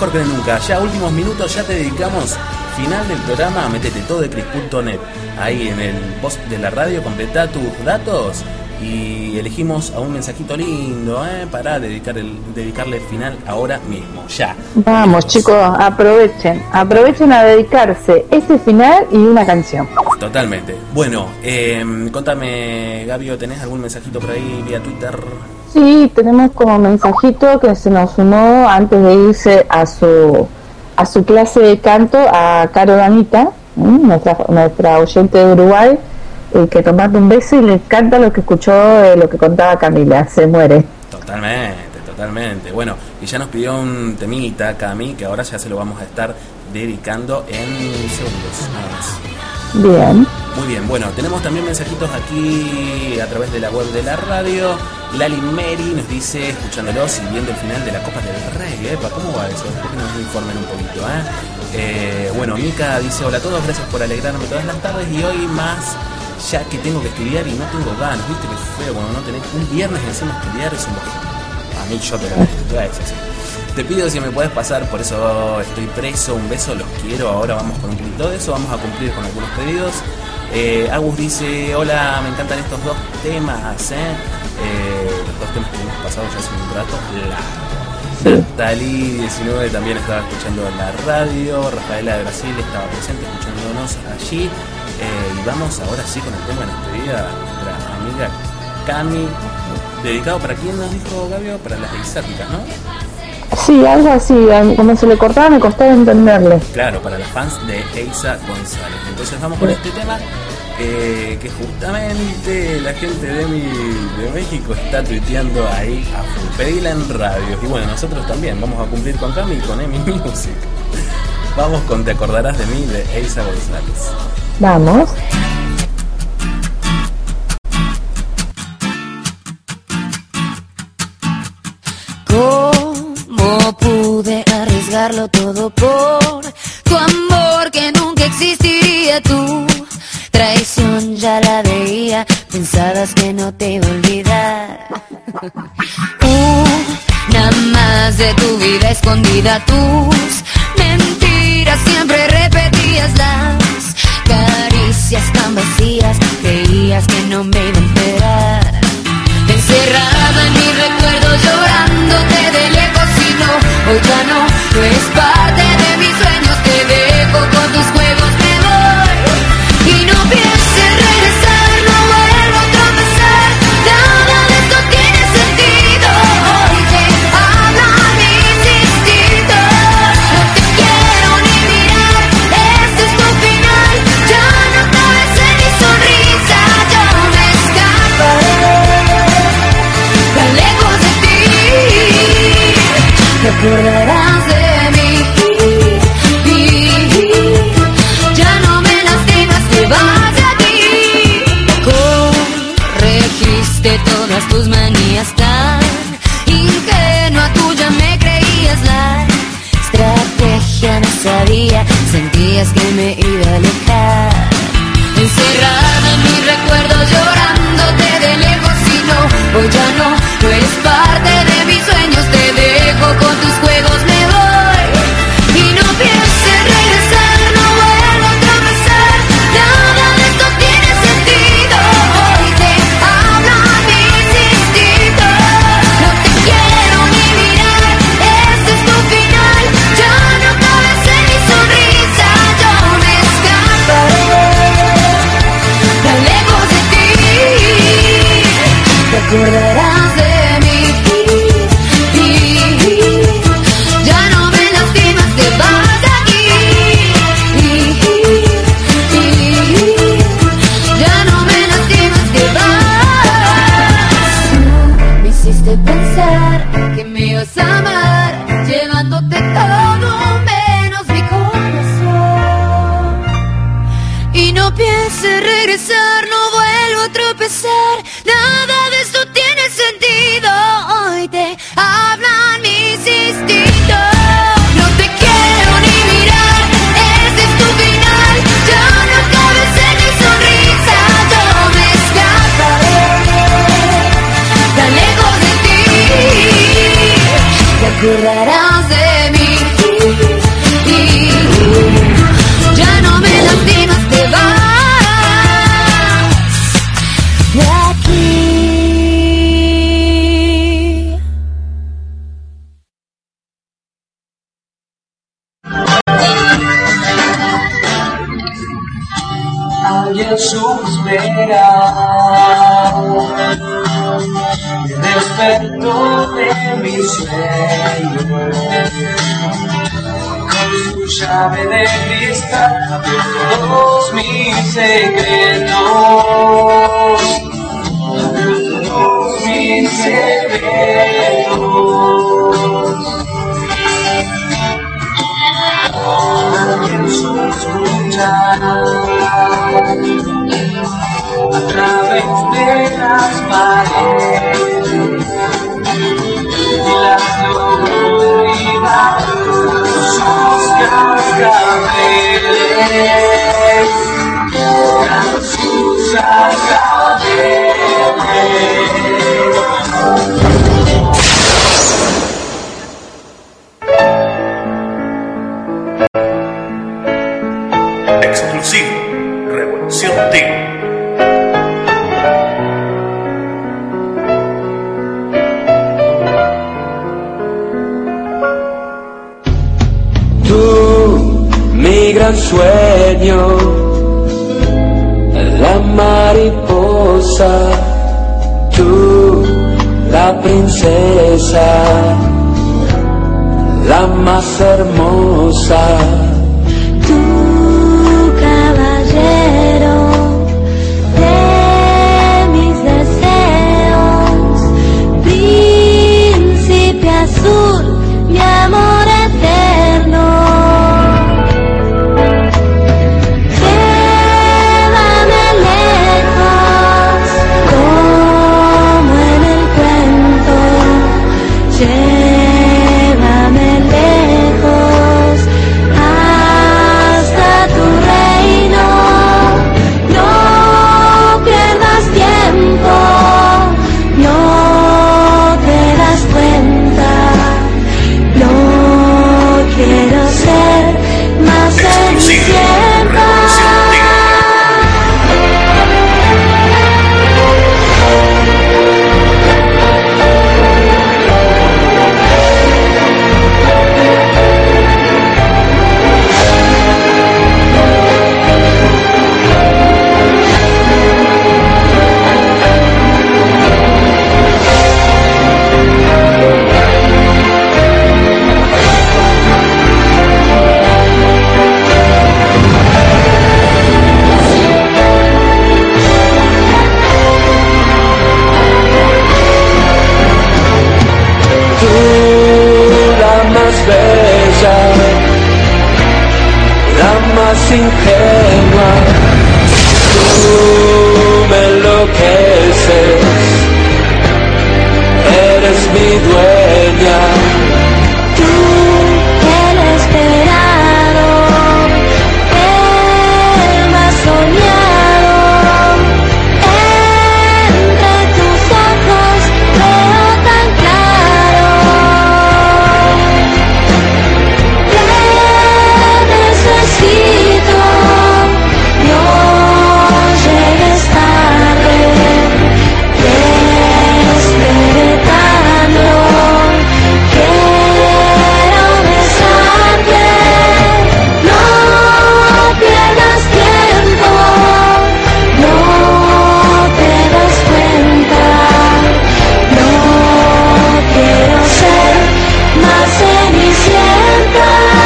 mejor que nunca. Ya últimos minutos, ya te dedicamos. Final del programa, metete todo de cris punto net. Ahí en el post de la radio, completa tus datos y elegimos a un mensajito lindo, ¿eh? Para dedicar el, dedicarle final ahora mismo, ya. Vamos, chicos, aprovechen, aprovechen a dedicarse este final y una canción. Totalmente. Bueno, eh, contame, Gabio, ¿tenés algún mensajito por ahí vía Twitter? Sí, tenemos como mensajito que se nos sumó antes de irse a su a su clase de canto a Caro Danita, ¿eh? nuestra nuestra oyente de Uruguay, eh, que te manda un beso y le encanta lo que escuchó, eh, lo que contaba Camila, se muere. Totalmente, totalmente. Bueno, y ya nos pidió un temita, Cami, que ahora ya se lo vamos a estar dedicando en segundos, nada más. Bien. Muy bien, bueno, tenemos también mensajitos aquí a través de la web de la radio. Lali Mary nos dice, escuchándolos y viendo el final de la Copa del Rey, ¿eh? ¿Cómo va eso? Después que nos informen un poquito, ¿eh? Eh, bueno, Mica dice, hola a todos, gracias por alegrarme todas las tardes y hoy más, ya que tengo que estudiar y no tengo ganas, ¿viste? Que feo cuando no tenés un viernes encima estudiar, es un bajón. A mí yo te lo digo, es así. Te pido si me puedes pasar, por eso estoy preso, un beso, los quiero. Ahora vamos con un poquito de eso, vamos a cumplir con algunos pedidos. eh, Agus dice, hola, me encantan estos dos temas, ¿eh? Eh, los dos temas que hemos pasado ya hace un rato largo. Natali diecinueve también estaba escuchando en la radio. Rafaela de Brasil estaba presente escuchándonos allí. eh, Y vamos ahora sí con el tema de la despedida de nuestra amiga Cami. Dedicado para quién nos dijo Gabio, para las exáticas, ¿no? Sí, algo así, como se le cortaba me costaba entenderle. Claro, para las fans de Eiza González. Entonces vamos con este tema eh, que justamente la gente de, mi, de México está tuiteando ahí a full. Pedila en radio. Y bueno, nosotros también vamos a cumplir con Cami y con Emi Music. Vamos con Te acordarás de mí de Eiza González. Vamos. ¿Cómo pude arriesgarlo todo por tu amor que nunca existiría? Tu traición ya la veía, pensabas que no te iba a olvidar. Una más de tu vida escondida, tus mentiras siempre repetías, las caricias tan vacías, creías que no me iba a enterar. Encerrada en mi recuerdo llorándote de lejos y no, hoy ya no, no es parte de mis sueños, te dejo con tus juegos, me voy y no pienses regresar, no vuelvo a tropezar, nada de esto tiene sentido, hoy te hablan mis instintos, no te quiero ni mirar, este es tu final, ya no cabes en mi sonrisa, yo me escaparé. Lejos de ti, te acordarás de mí. Ya no me lastimas, te vas de aquí. Corregiste todas tus manías, tan ingenua tuya me creías. La estrategia no sabía, sentías que me iba a alejar. Encerrada en mi recuerdo llorándote de lejos y no, hoy ya no, no eres parte de mis sueños, te dejo con tus juegos, me voy y no pienses regresar, no vuelvo a tropezar, nada de esto tiene sentido, hoy te hablan mis instintos, no te quiero ni mirar, este es tu final, ya no cabes en mi sonrisa, yo me escaparé. Lejos de ti, te acordarás de mí. Ya no me lastimas, te vas de aquí. Ya no me lastimas, te vas. Me hiciste pensar que me ibas a amar, llevándote todo menos mi corazón. Y no pienses regresar, no vuelvo a tropezar, nada de esto tiene sentido, hoy te hablan mis instintos, no te quiero ni mirar, este es tu final, ya no cabes en mi sonrisa, yo me escaparé, tan lejos de ti, te acordarás de mí. alguien suspira. Me despertó de mi sueño, con su llave de cristal abrió todos mis secretos, abrió todos mis secretos. Alguien susurra a través de las paredes y las localidades, sus cascabeles, sus cascabeles. Exclusivo, Revolución Teen. Tú, mi gran sueño, la mariposa, tú, la princesa, la más hermosa. Caballero de mis deseos, príncipe azul, mi amor eterno. Llévame lejos, como en el cuento. Llévame lejos hasta tu reino. No pierdas tiempo, no te das cuenta. No quiero ser más cenicienta. La más ingenua, tú me enloqueces, eres mi dueña. Tú, el esperado, el más soñado, entre tus ojos veo tan claro. Necesito, no llegues tarde, te esperé tanto, quiero besarte, no pierdas tiempo, no te das cuenta, no quiero ser más cenicienta.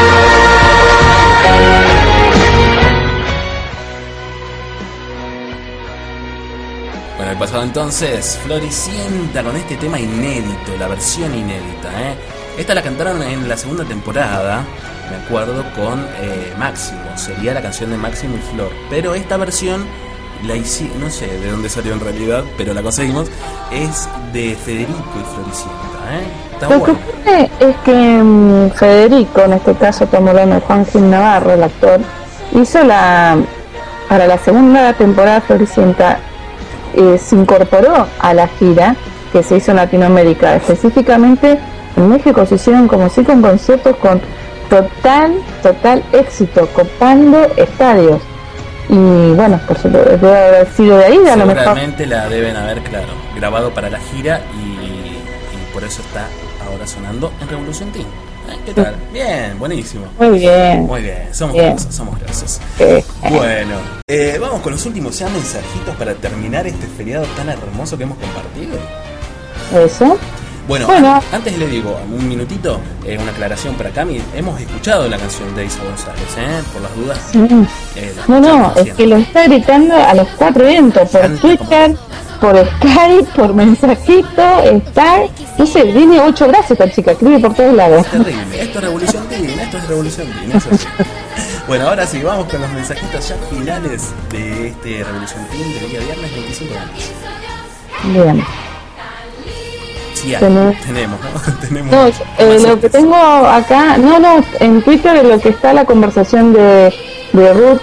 Bueno, el pasado entonces Floricienta con este tema inédito, la versión inédita, ¿eh? Esta la cantaron en la segunda temporada, me acuerdo, con eh, Máximo, sería la canción de Máximo y Flor, pero esta versión la hice, no sé de dónde salió en realidad, pero la conseguimos, es de Federico y Floricienta, ¿eh? Está Lo bueno. que ocurre es que um, Federico, en este caso estamos hablando de Juan Gil Navarro, el actor, hizo la, para la segunda temporada de Floricienta, eh, se incorporó a la gira que se hizo en Latinoamérica, específicamente en México se hicieron como si con conciertos con total, total éxito, copando estadios. Y bueno, por supuesto, debe haber sido de ahí, a lo mejor. Seguramente la deben haber, claro, grabado para la gira y, y por eso está ahora sonando en Revolución Teen. ¿Qué tal? Bien, buenísimo. Muy bien. Muy bien, somos Bien. grosos, somos grosos. Eh, Bueno, eh, vamos con los últimos ya mensajitos para terminar este feriado tan hermoso que hemos compartido. Eso. Bueno, Bueno. an- antes le digo, un minutito, eh, una aclaración para Cami. Hemos escuchado la canción de Isa González, ¿eh? Por las dudas. Sí. Eh, la No, no, escuchamos es siempre. que lo está gritando a los cuatro vientos, por Canta Twitter, por Skype, por mensajito, está, no sé, tiene ocho brazos esta chica, escribe por todos lados. Es terrible, esto es revolución teen, esto es revolución teen, eso sí. Bueno, ahora sí, vamos con los mensajitos ya finales de este Revolución Teen del día viernes veinticinco de mayo. Bien. Sí, hay, Tenemos- tenemos, ¿no? tenemos No, eh, lo que tengo acá, no, no, en Twitter lo que está la conversación de, de Ruth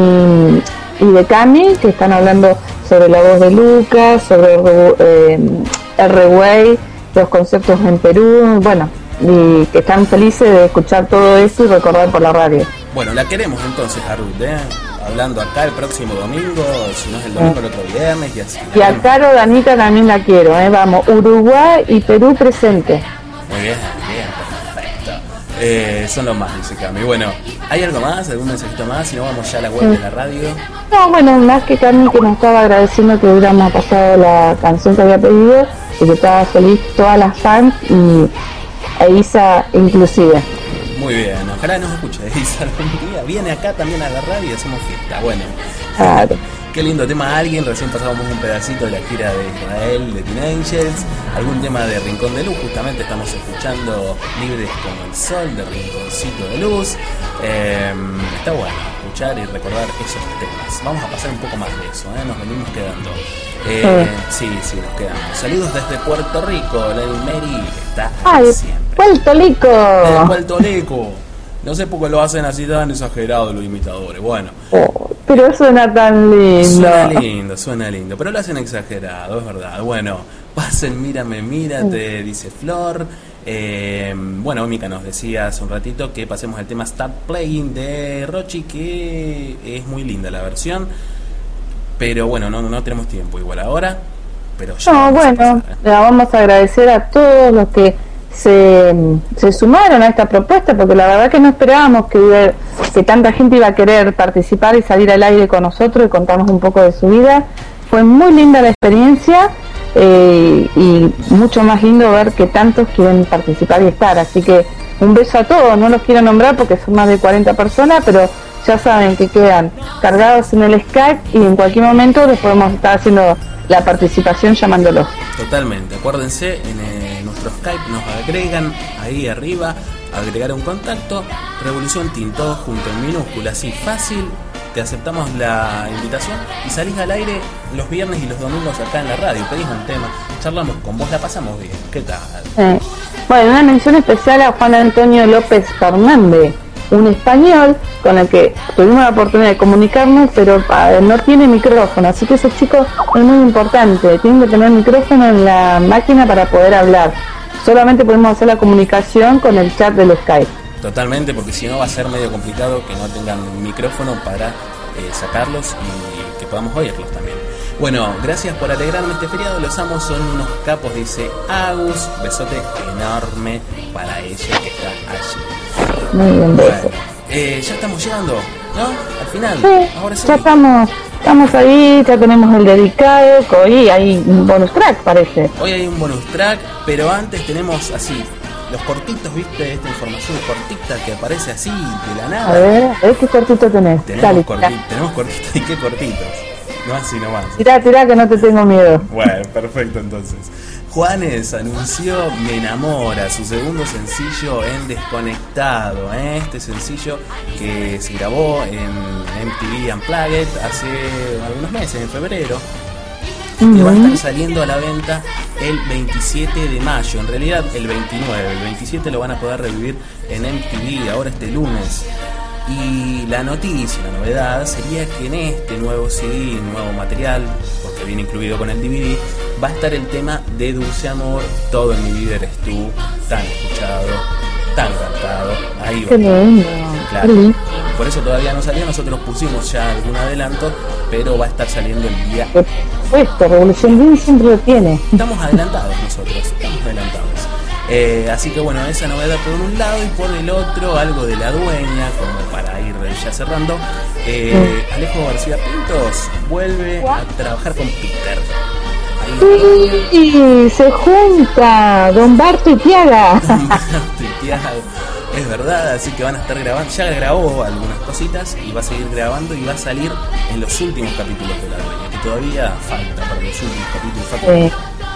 y, y de Cami, que están hablando sobre la voz de Lucas, sobre eh, R-Way, los conceptos en Perú, bueno, y que están felices de escuchar todo esto y recordar por la radio. Bueno, la queremos entonces a Ruth, ¿eh? Hablando acá el próximo domingo, si no es el domingo, el otro viernes y así. Y a Caro Danita también la quiero, ¿eh? Vamos, Uruguay y Perú presente. Muy bien, bien, perfecto. Eh, son los más, dice Cami. Bueno, ¿hay algo más? ¿Algún mensajito más? Si no, vamos ya a la web de la radio. No, bueno, más que Carmen que nos estaba agradeciendo que hubiéramos pasado la canción que había pedido y que estaba feliz todas las fans y e Isa inclusive. Muy bien, ojalá nos escuche Isa algún día. Viene acá también a la radio y hacemos fiesta. Bueno, Claro. qué lindo tema alguien. Recién pasábamos un pedacito de la gira de Israel, de Teen Angels. Algún tema de Rincón de Luz. Justamente estamos escuchando Libres como el Sol, de Rinconcito de Luz. Eh, está bueno escuchar y recordar esos temas. Vamos a pasar un poco más de eso, ¿eh? Nos venimos quedando. Eh, sí, sí, nos quedamos. Saludos desde Puerto Rico. Lady Mary está ¡Ay, siempre. Puerto Rico! Desde Puerto Rico. No sé por qué lo hacen así tan exagerado los imitadores. Bueno, Oh, pero suena tan lindo. suena lindo, suena lindo, pero lo hacen exagerado, es verdad. Bueno, pasen, mírame, mírate, dice Flor. Eh, bueno, Mica nos decía hace un ratito que pasemos el tema Start Playing de Rochi, que es muy linda la versión. Pero bueno, no, no tenemos tiempo igual ahora. Pero ya No, vamos a bueno, pasar, ¿eh? le vamos a agradecer a todos los que se, se sumaron a esta propuesta, porque la verdad que no esperábamos que, hubiera- que tanta gente iba a querer participar y salir al aire con nosotros y contarnos un poco de su vida. Fue muy linda la experiencia eh, y mucho más lindo ver que tantos quieren participar y estar. Así que un beso a todos, no los quiero nombrar porque son más de cuarenta personas, pero ya saben que quedan cargados en el Skype y en cualquier momento les podemos estar haciendo la participación llamándolos. Totalmente, acuérdense, en eh, nuestro Skype nos agregan ahí arriba, agregar un contacto, Revolución Teen, todo junto en minúscula, así fácil, te aceptamos la invitación y salís al aire los viernes y los domingos acá en la radio, pedís un tema, charlamos con vos, la pasamos bien, ¿qué tal? Eh, bueno, una mención especial a Juan Antonio López Fernández, un español con el que tuvimos la oportunidad de comunicarnos, pero eh, no tiene micrófono, así que ese chico es muy importante, tiene que tener micrófono en la máquina para poder hablar. Solamente podemos hacer la comunicación con el chat del Skype. Totalmente, porque si no va a ser medio complicado que no tengan micrófono para eh, sacarlos y que podamos oírlos también. Bueno, gracias por alegrarme este feriado, los amos son unos capos, dice Agus, besote enorme para ella que está allí. Muy bien, Bueno, beso. eh, ya estamos llegando, ¿no? Al final, Sí, ahora sí. ya estamos, estamos ahí, ya tenemos el dedicado, que hoy hay un bonus track parece. Hoy hay un bonus track, pero antes tenemos así, los cortitos, ¿viste? Esta información cortita que aparece así de la nada. A ver, a ver qué cortito tenés. Tenemos, Dale, corti- tenemos cortitos y qué cortitos. No así nomás. tirá, tirá que no te tengo miedo. Bueno, perfecto entonces. Juanes anunció Me Enamora, su segundo sencillo en Desconectado, ¿eh? Este sencillo que se grabó en M T V Unplugged hace algunos meses, en febrero, que va a estar saliendo a la venta el veintisiete de mayo, en realidad el veintinueve, el veintisiete lo van a poder revivir en M T V ahora este lunes. Y la noticia, la novedad sería que en este nuevo C D, nuevo material, porque viene incluido con el D V D, va a estar el tema de Dulce Amor, Todo en mi vida eres tú, tan escuchado, tan cantado, ahí va. Qué lindo, Claro. qué lindo. Por eso todavía no salió, nosotros pusimos ya algún adelanto, pero va a estar saliendo el día. Puesto, Revolución Teen siempre lo tiene. Estamos adelantados nosotros, estamos adelantados. Eh, así que bueno, esa novedad por un lado, y por el otro algo de la dueña, como para ir ya cerrando. eh, sí. Alejo García Pintos vuelve a trabajar con Peter. Ahí sí, se junta Don Barto y Tiaga. Don Barto y Tiaga, es verdad, así que van a estar grabando. Ya grabó algunas cositas y va a seguir grabando, y va a salir en los últimos capítulos de la dueña, que todavía falta para los últimos capítulos. Falta sí.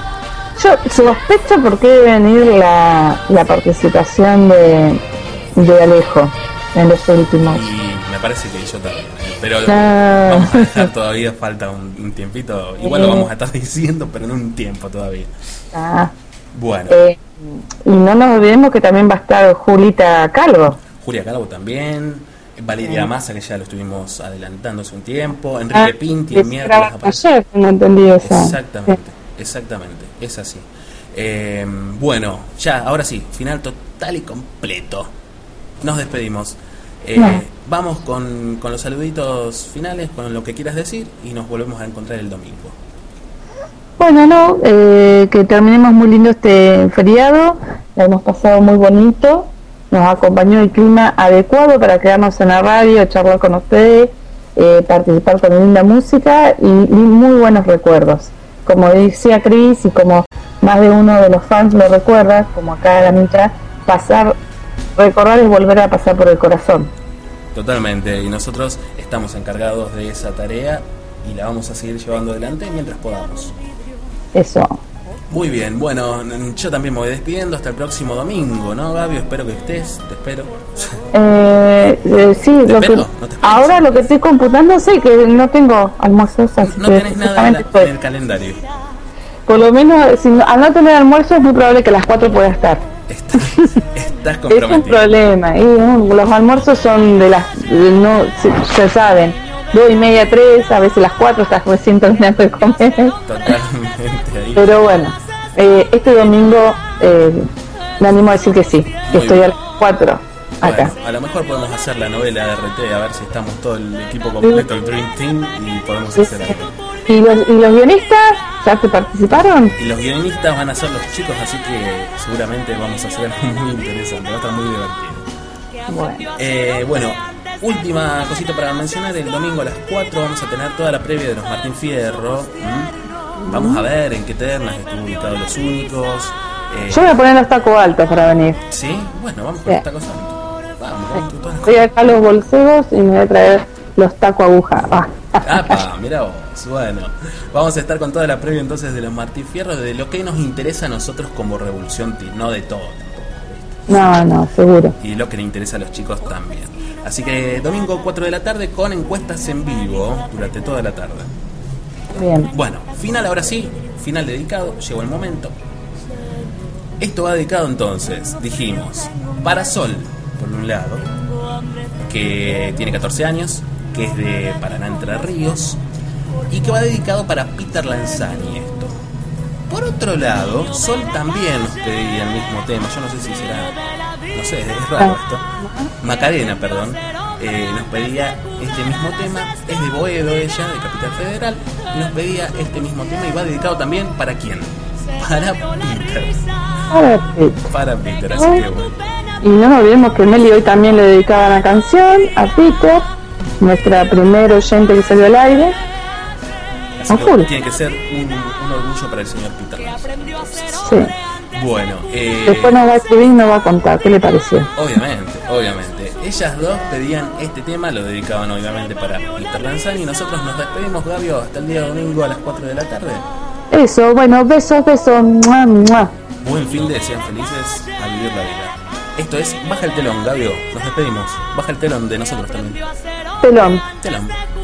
Yo sospecho por qué debe venir la, la participación de, de Alejo en los últimos. Y me parece que yo también, ¿eh? Pero no. Vamos a dejar, todavía falta un, un tiempito. Igual sí. Lo vamos a estar diciendo, pero en un tiempo todavía. Ah. Bueno. Eh, y no nos olvidemos que también va a estar Julita Calvo. Julia Calvo también. Valeria sí. Massa, que ya lo estuvimos adelantando hace un tiempo. Enrique ah, Pinti, el miércoles. Ayer, no entendí eso. Exactamente. Sí. Exactamente, es así. Eh, bueno, ya, ahora sí, final total y completo. Nos despedimos. Eh, no. Vamos con, con los saluditos finales, con lo que quieras decir, y nos volvemos a encontrar el domingo. Bueno, no, eh, que terminemos muy lindo este feriado. La hemos pasado muy bonito. Nos acompañó el clima adecuado para quedarnos en la radio, charlar con ustedes, eh, participar con linda música y, y muy buenos recuerdos. Como decía Cris, y como más de uno de los fans lo recuerda, como acá la mitad, pasar, recordar es volver a pasar por el corazón. Totalmente, y nosotros estamos encargados de esa tarea y la vamos a seguir llevando adelante mientras podamos. Eso. Muy bien, bueno, yo también me voy despidiendo hasta el próximo domingo, ¿no, Gaby? Espero que estés, te espero. Eh, eh, sí, ¿Te lo espero? que, ¿No te ahora lo que estoy computando, sí, que no tengo almuerzos. Así no tenés nada en, la, en el calendario. Por lo menos, si no, al no tener almuerzo, es muy probable que a las cuatro pueda estar. Estás, estás comprometido. Es un problema, y uh, los almuerzos son de las, no se, se saben, dos y media, tres, a veces las cuatro estás recién terminando de comer. Totalmente ahí. Pero bueno, eh, este domingo eh, me animo a decir que sí, que Muy estoy bien. a las cuatro acá. Bueno, a lo mejor podemos hacer la novela de R T, a ver si estamos todo el equipo completo, el Dream Team, y podemos Sí, hacer sí. algo. ¿Y los, ¿Y los guionistas ya se participaron? Y los guionistas van a ser los chicos, así que seguramente vamos a hacer algo muy interesante, va a estar muy divertido. Bueno, Eh, bueno, última cosita para mencionar, el domingo a las cuatro vamos a tener toda la previa de los Martín Fierro. ¿Mm? Vamos a ver en qué ternas estuvo ubicados los únicos. Eh, yo voy a poner los tacos altos para venir. ¿Sí? Bueno, vamos con Sí. los tacos altos. Vamos, vamos con todas las Voy acá a los bolseros y me voy a traer los tacos aguja. Ah. Apa, mira vos, bueno, vamos a estar con toda la previa entonces de los Martín Fierro, de lo que nos interesa a nosotros como Revolución Team, no de todo tampoco, ¿viste? No, no, seguro. Y lo que le interesa a los chicos también. Así que domingo cuatro de la tarde con encuestas en vivo durante toda la tarde. Bien. Bueno, final ahora sí, final dedicado, llegó el momento. Esto va dedicado entonces, dijimos, para Sol, por un lado, que tiene catorce años, que es de Paraná, Entre Ríos, y que va dedicado para Peter Lanzani esto. Por otro lado, Sol también nos pedía el mismo tema, yo no sé si será, no sé, es raro esto. Macarena, perdón, eh, nos pedía este mismo tema, es de Boedo ella, de Capital Federal, y nos pedía este mismo tema y va dedicado también para quién, para Peter. Para Peter. Para Peter, así que bueno. Y no nos olvidemos que Meli hoy también le dedicaba la canción a Peter, nuestra primer oyente que salió al aire. Así que tiene que ser un, un orgullo para el señor Peter Lanzani. Sí. Bueno, eh, después nos va a escribir y nos va a contar qué le pareció. Obviamente, obviamente. Ellas dos pedían este tema, lo dedicaban obviamente para Peter Lanzani, y nosotros nos despedimos, Gabio, hasta el día domingo a las cuatro de la tarde. Eso, bueno, besos, besos. Mua, mua. Buen fin de, sean felices, a vivir la vida. Esto es Baja el Telón, Gabio, nos despedimos. Baja el telón de nosotros también. Telón. Telón.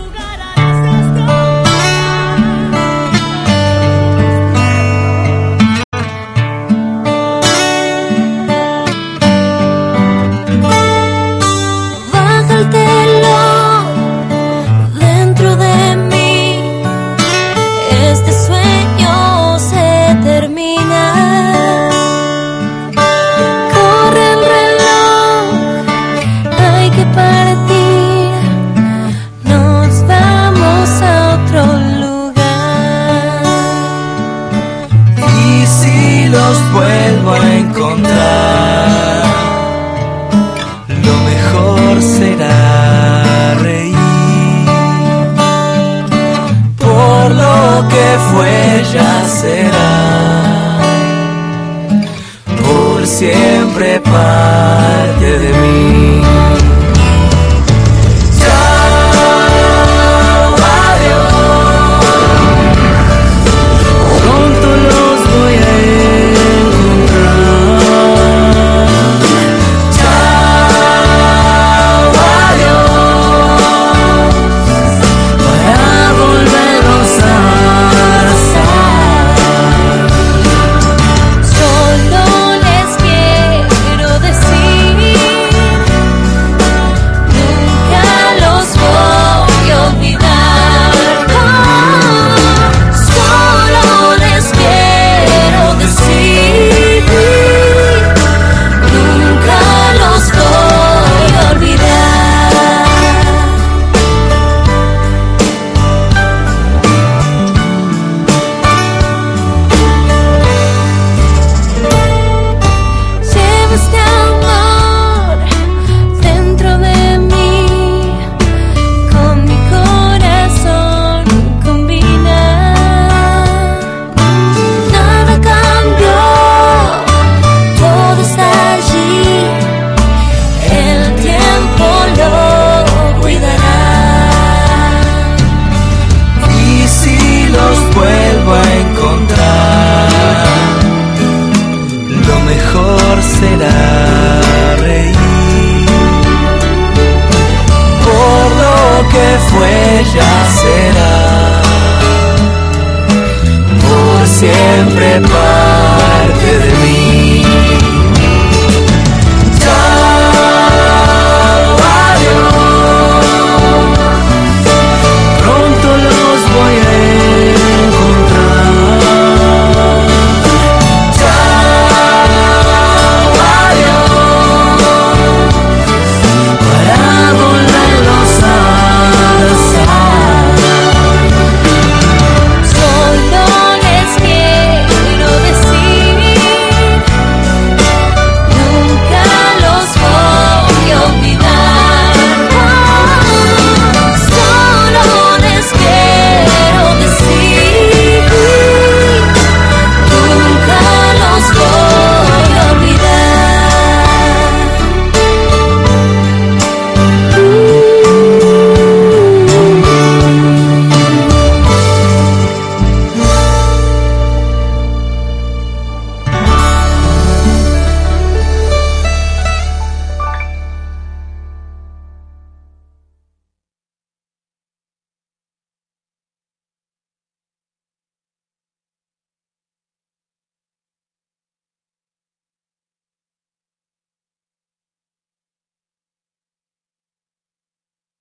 Baja el telón dentro de mí, este sueño se termina. Corre el reloj, hay que partir, nos vamos a otro lugar. Y si los vuelvo a encontrar, ya será por siempre paz.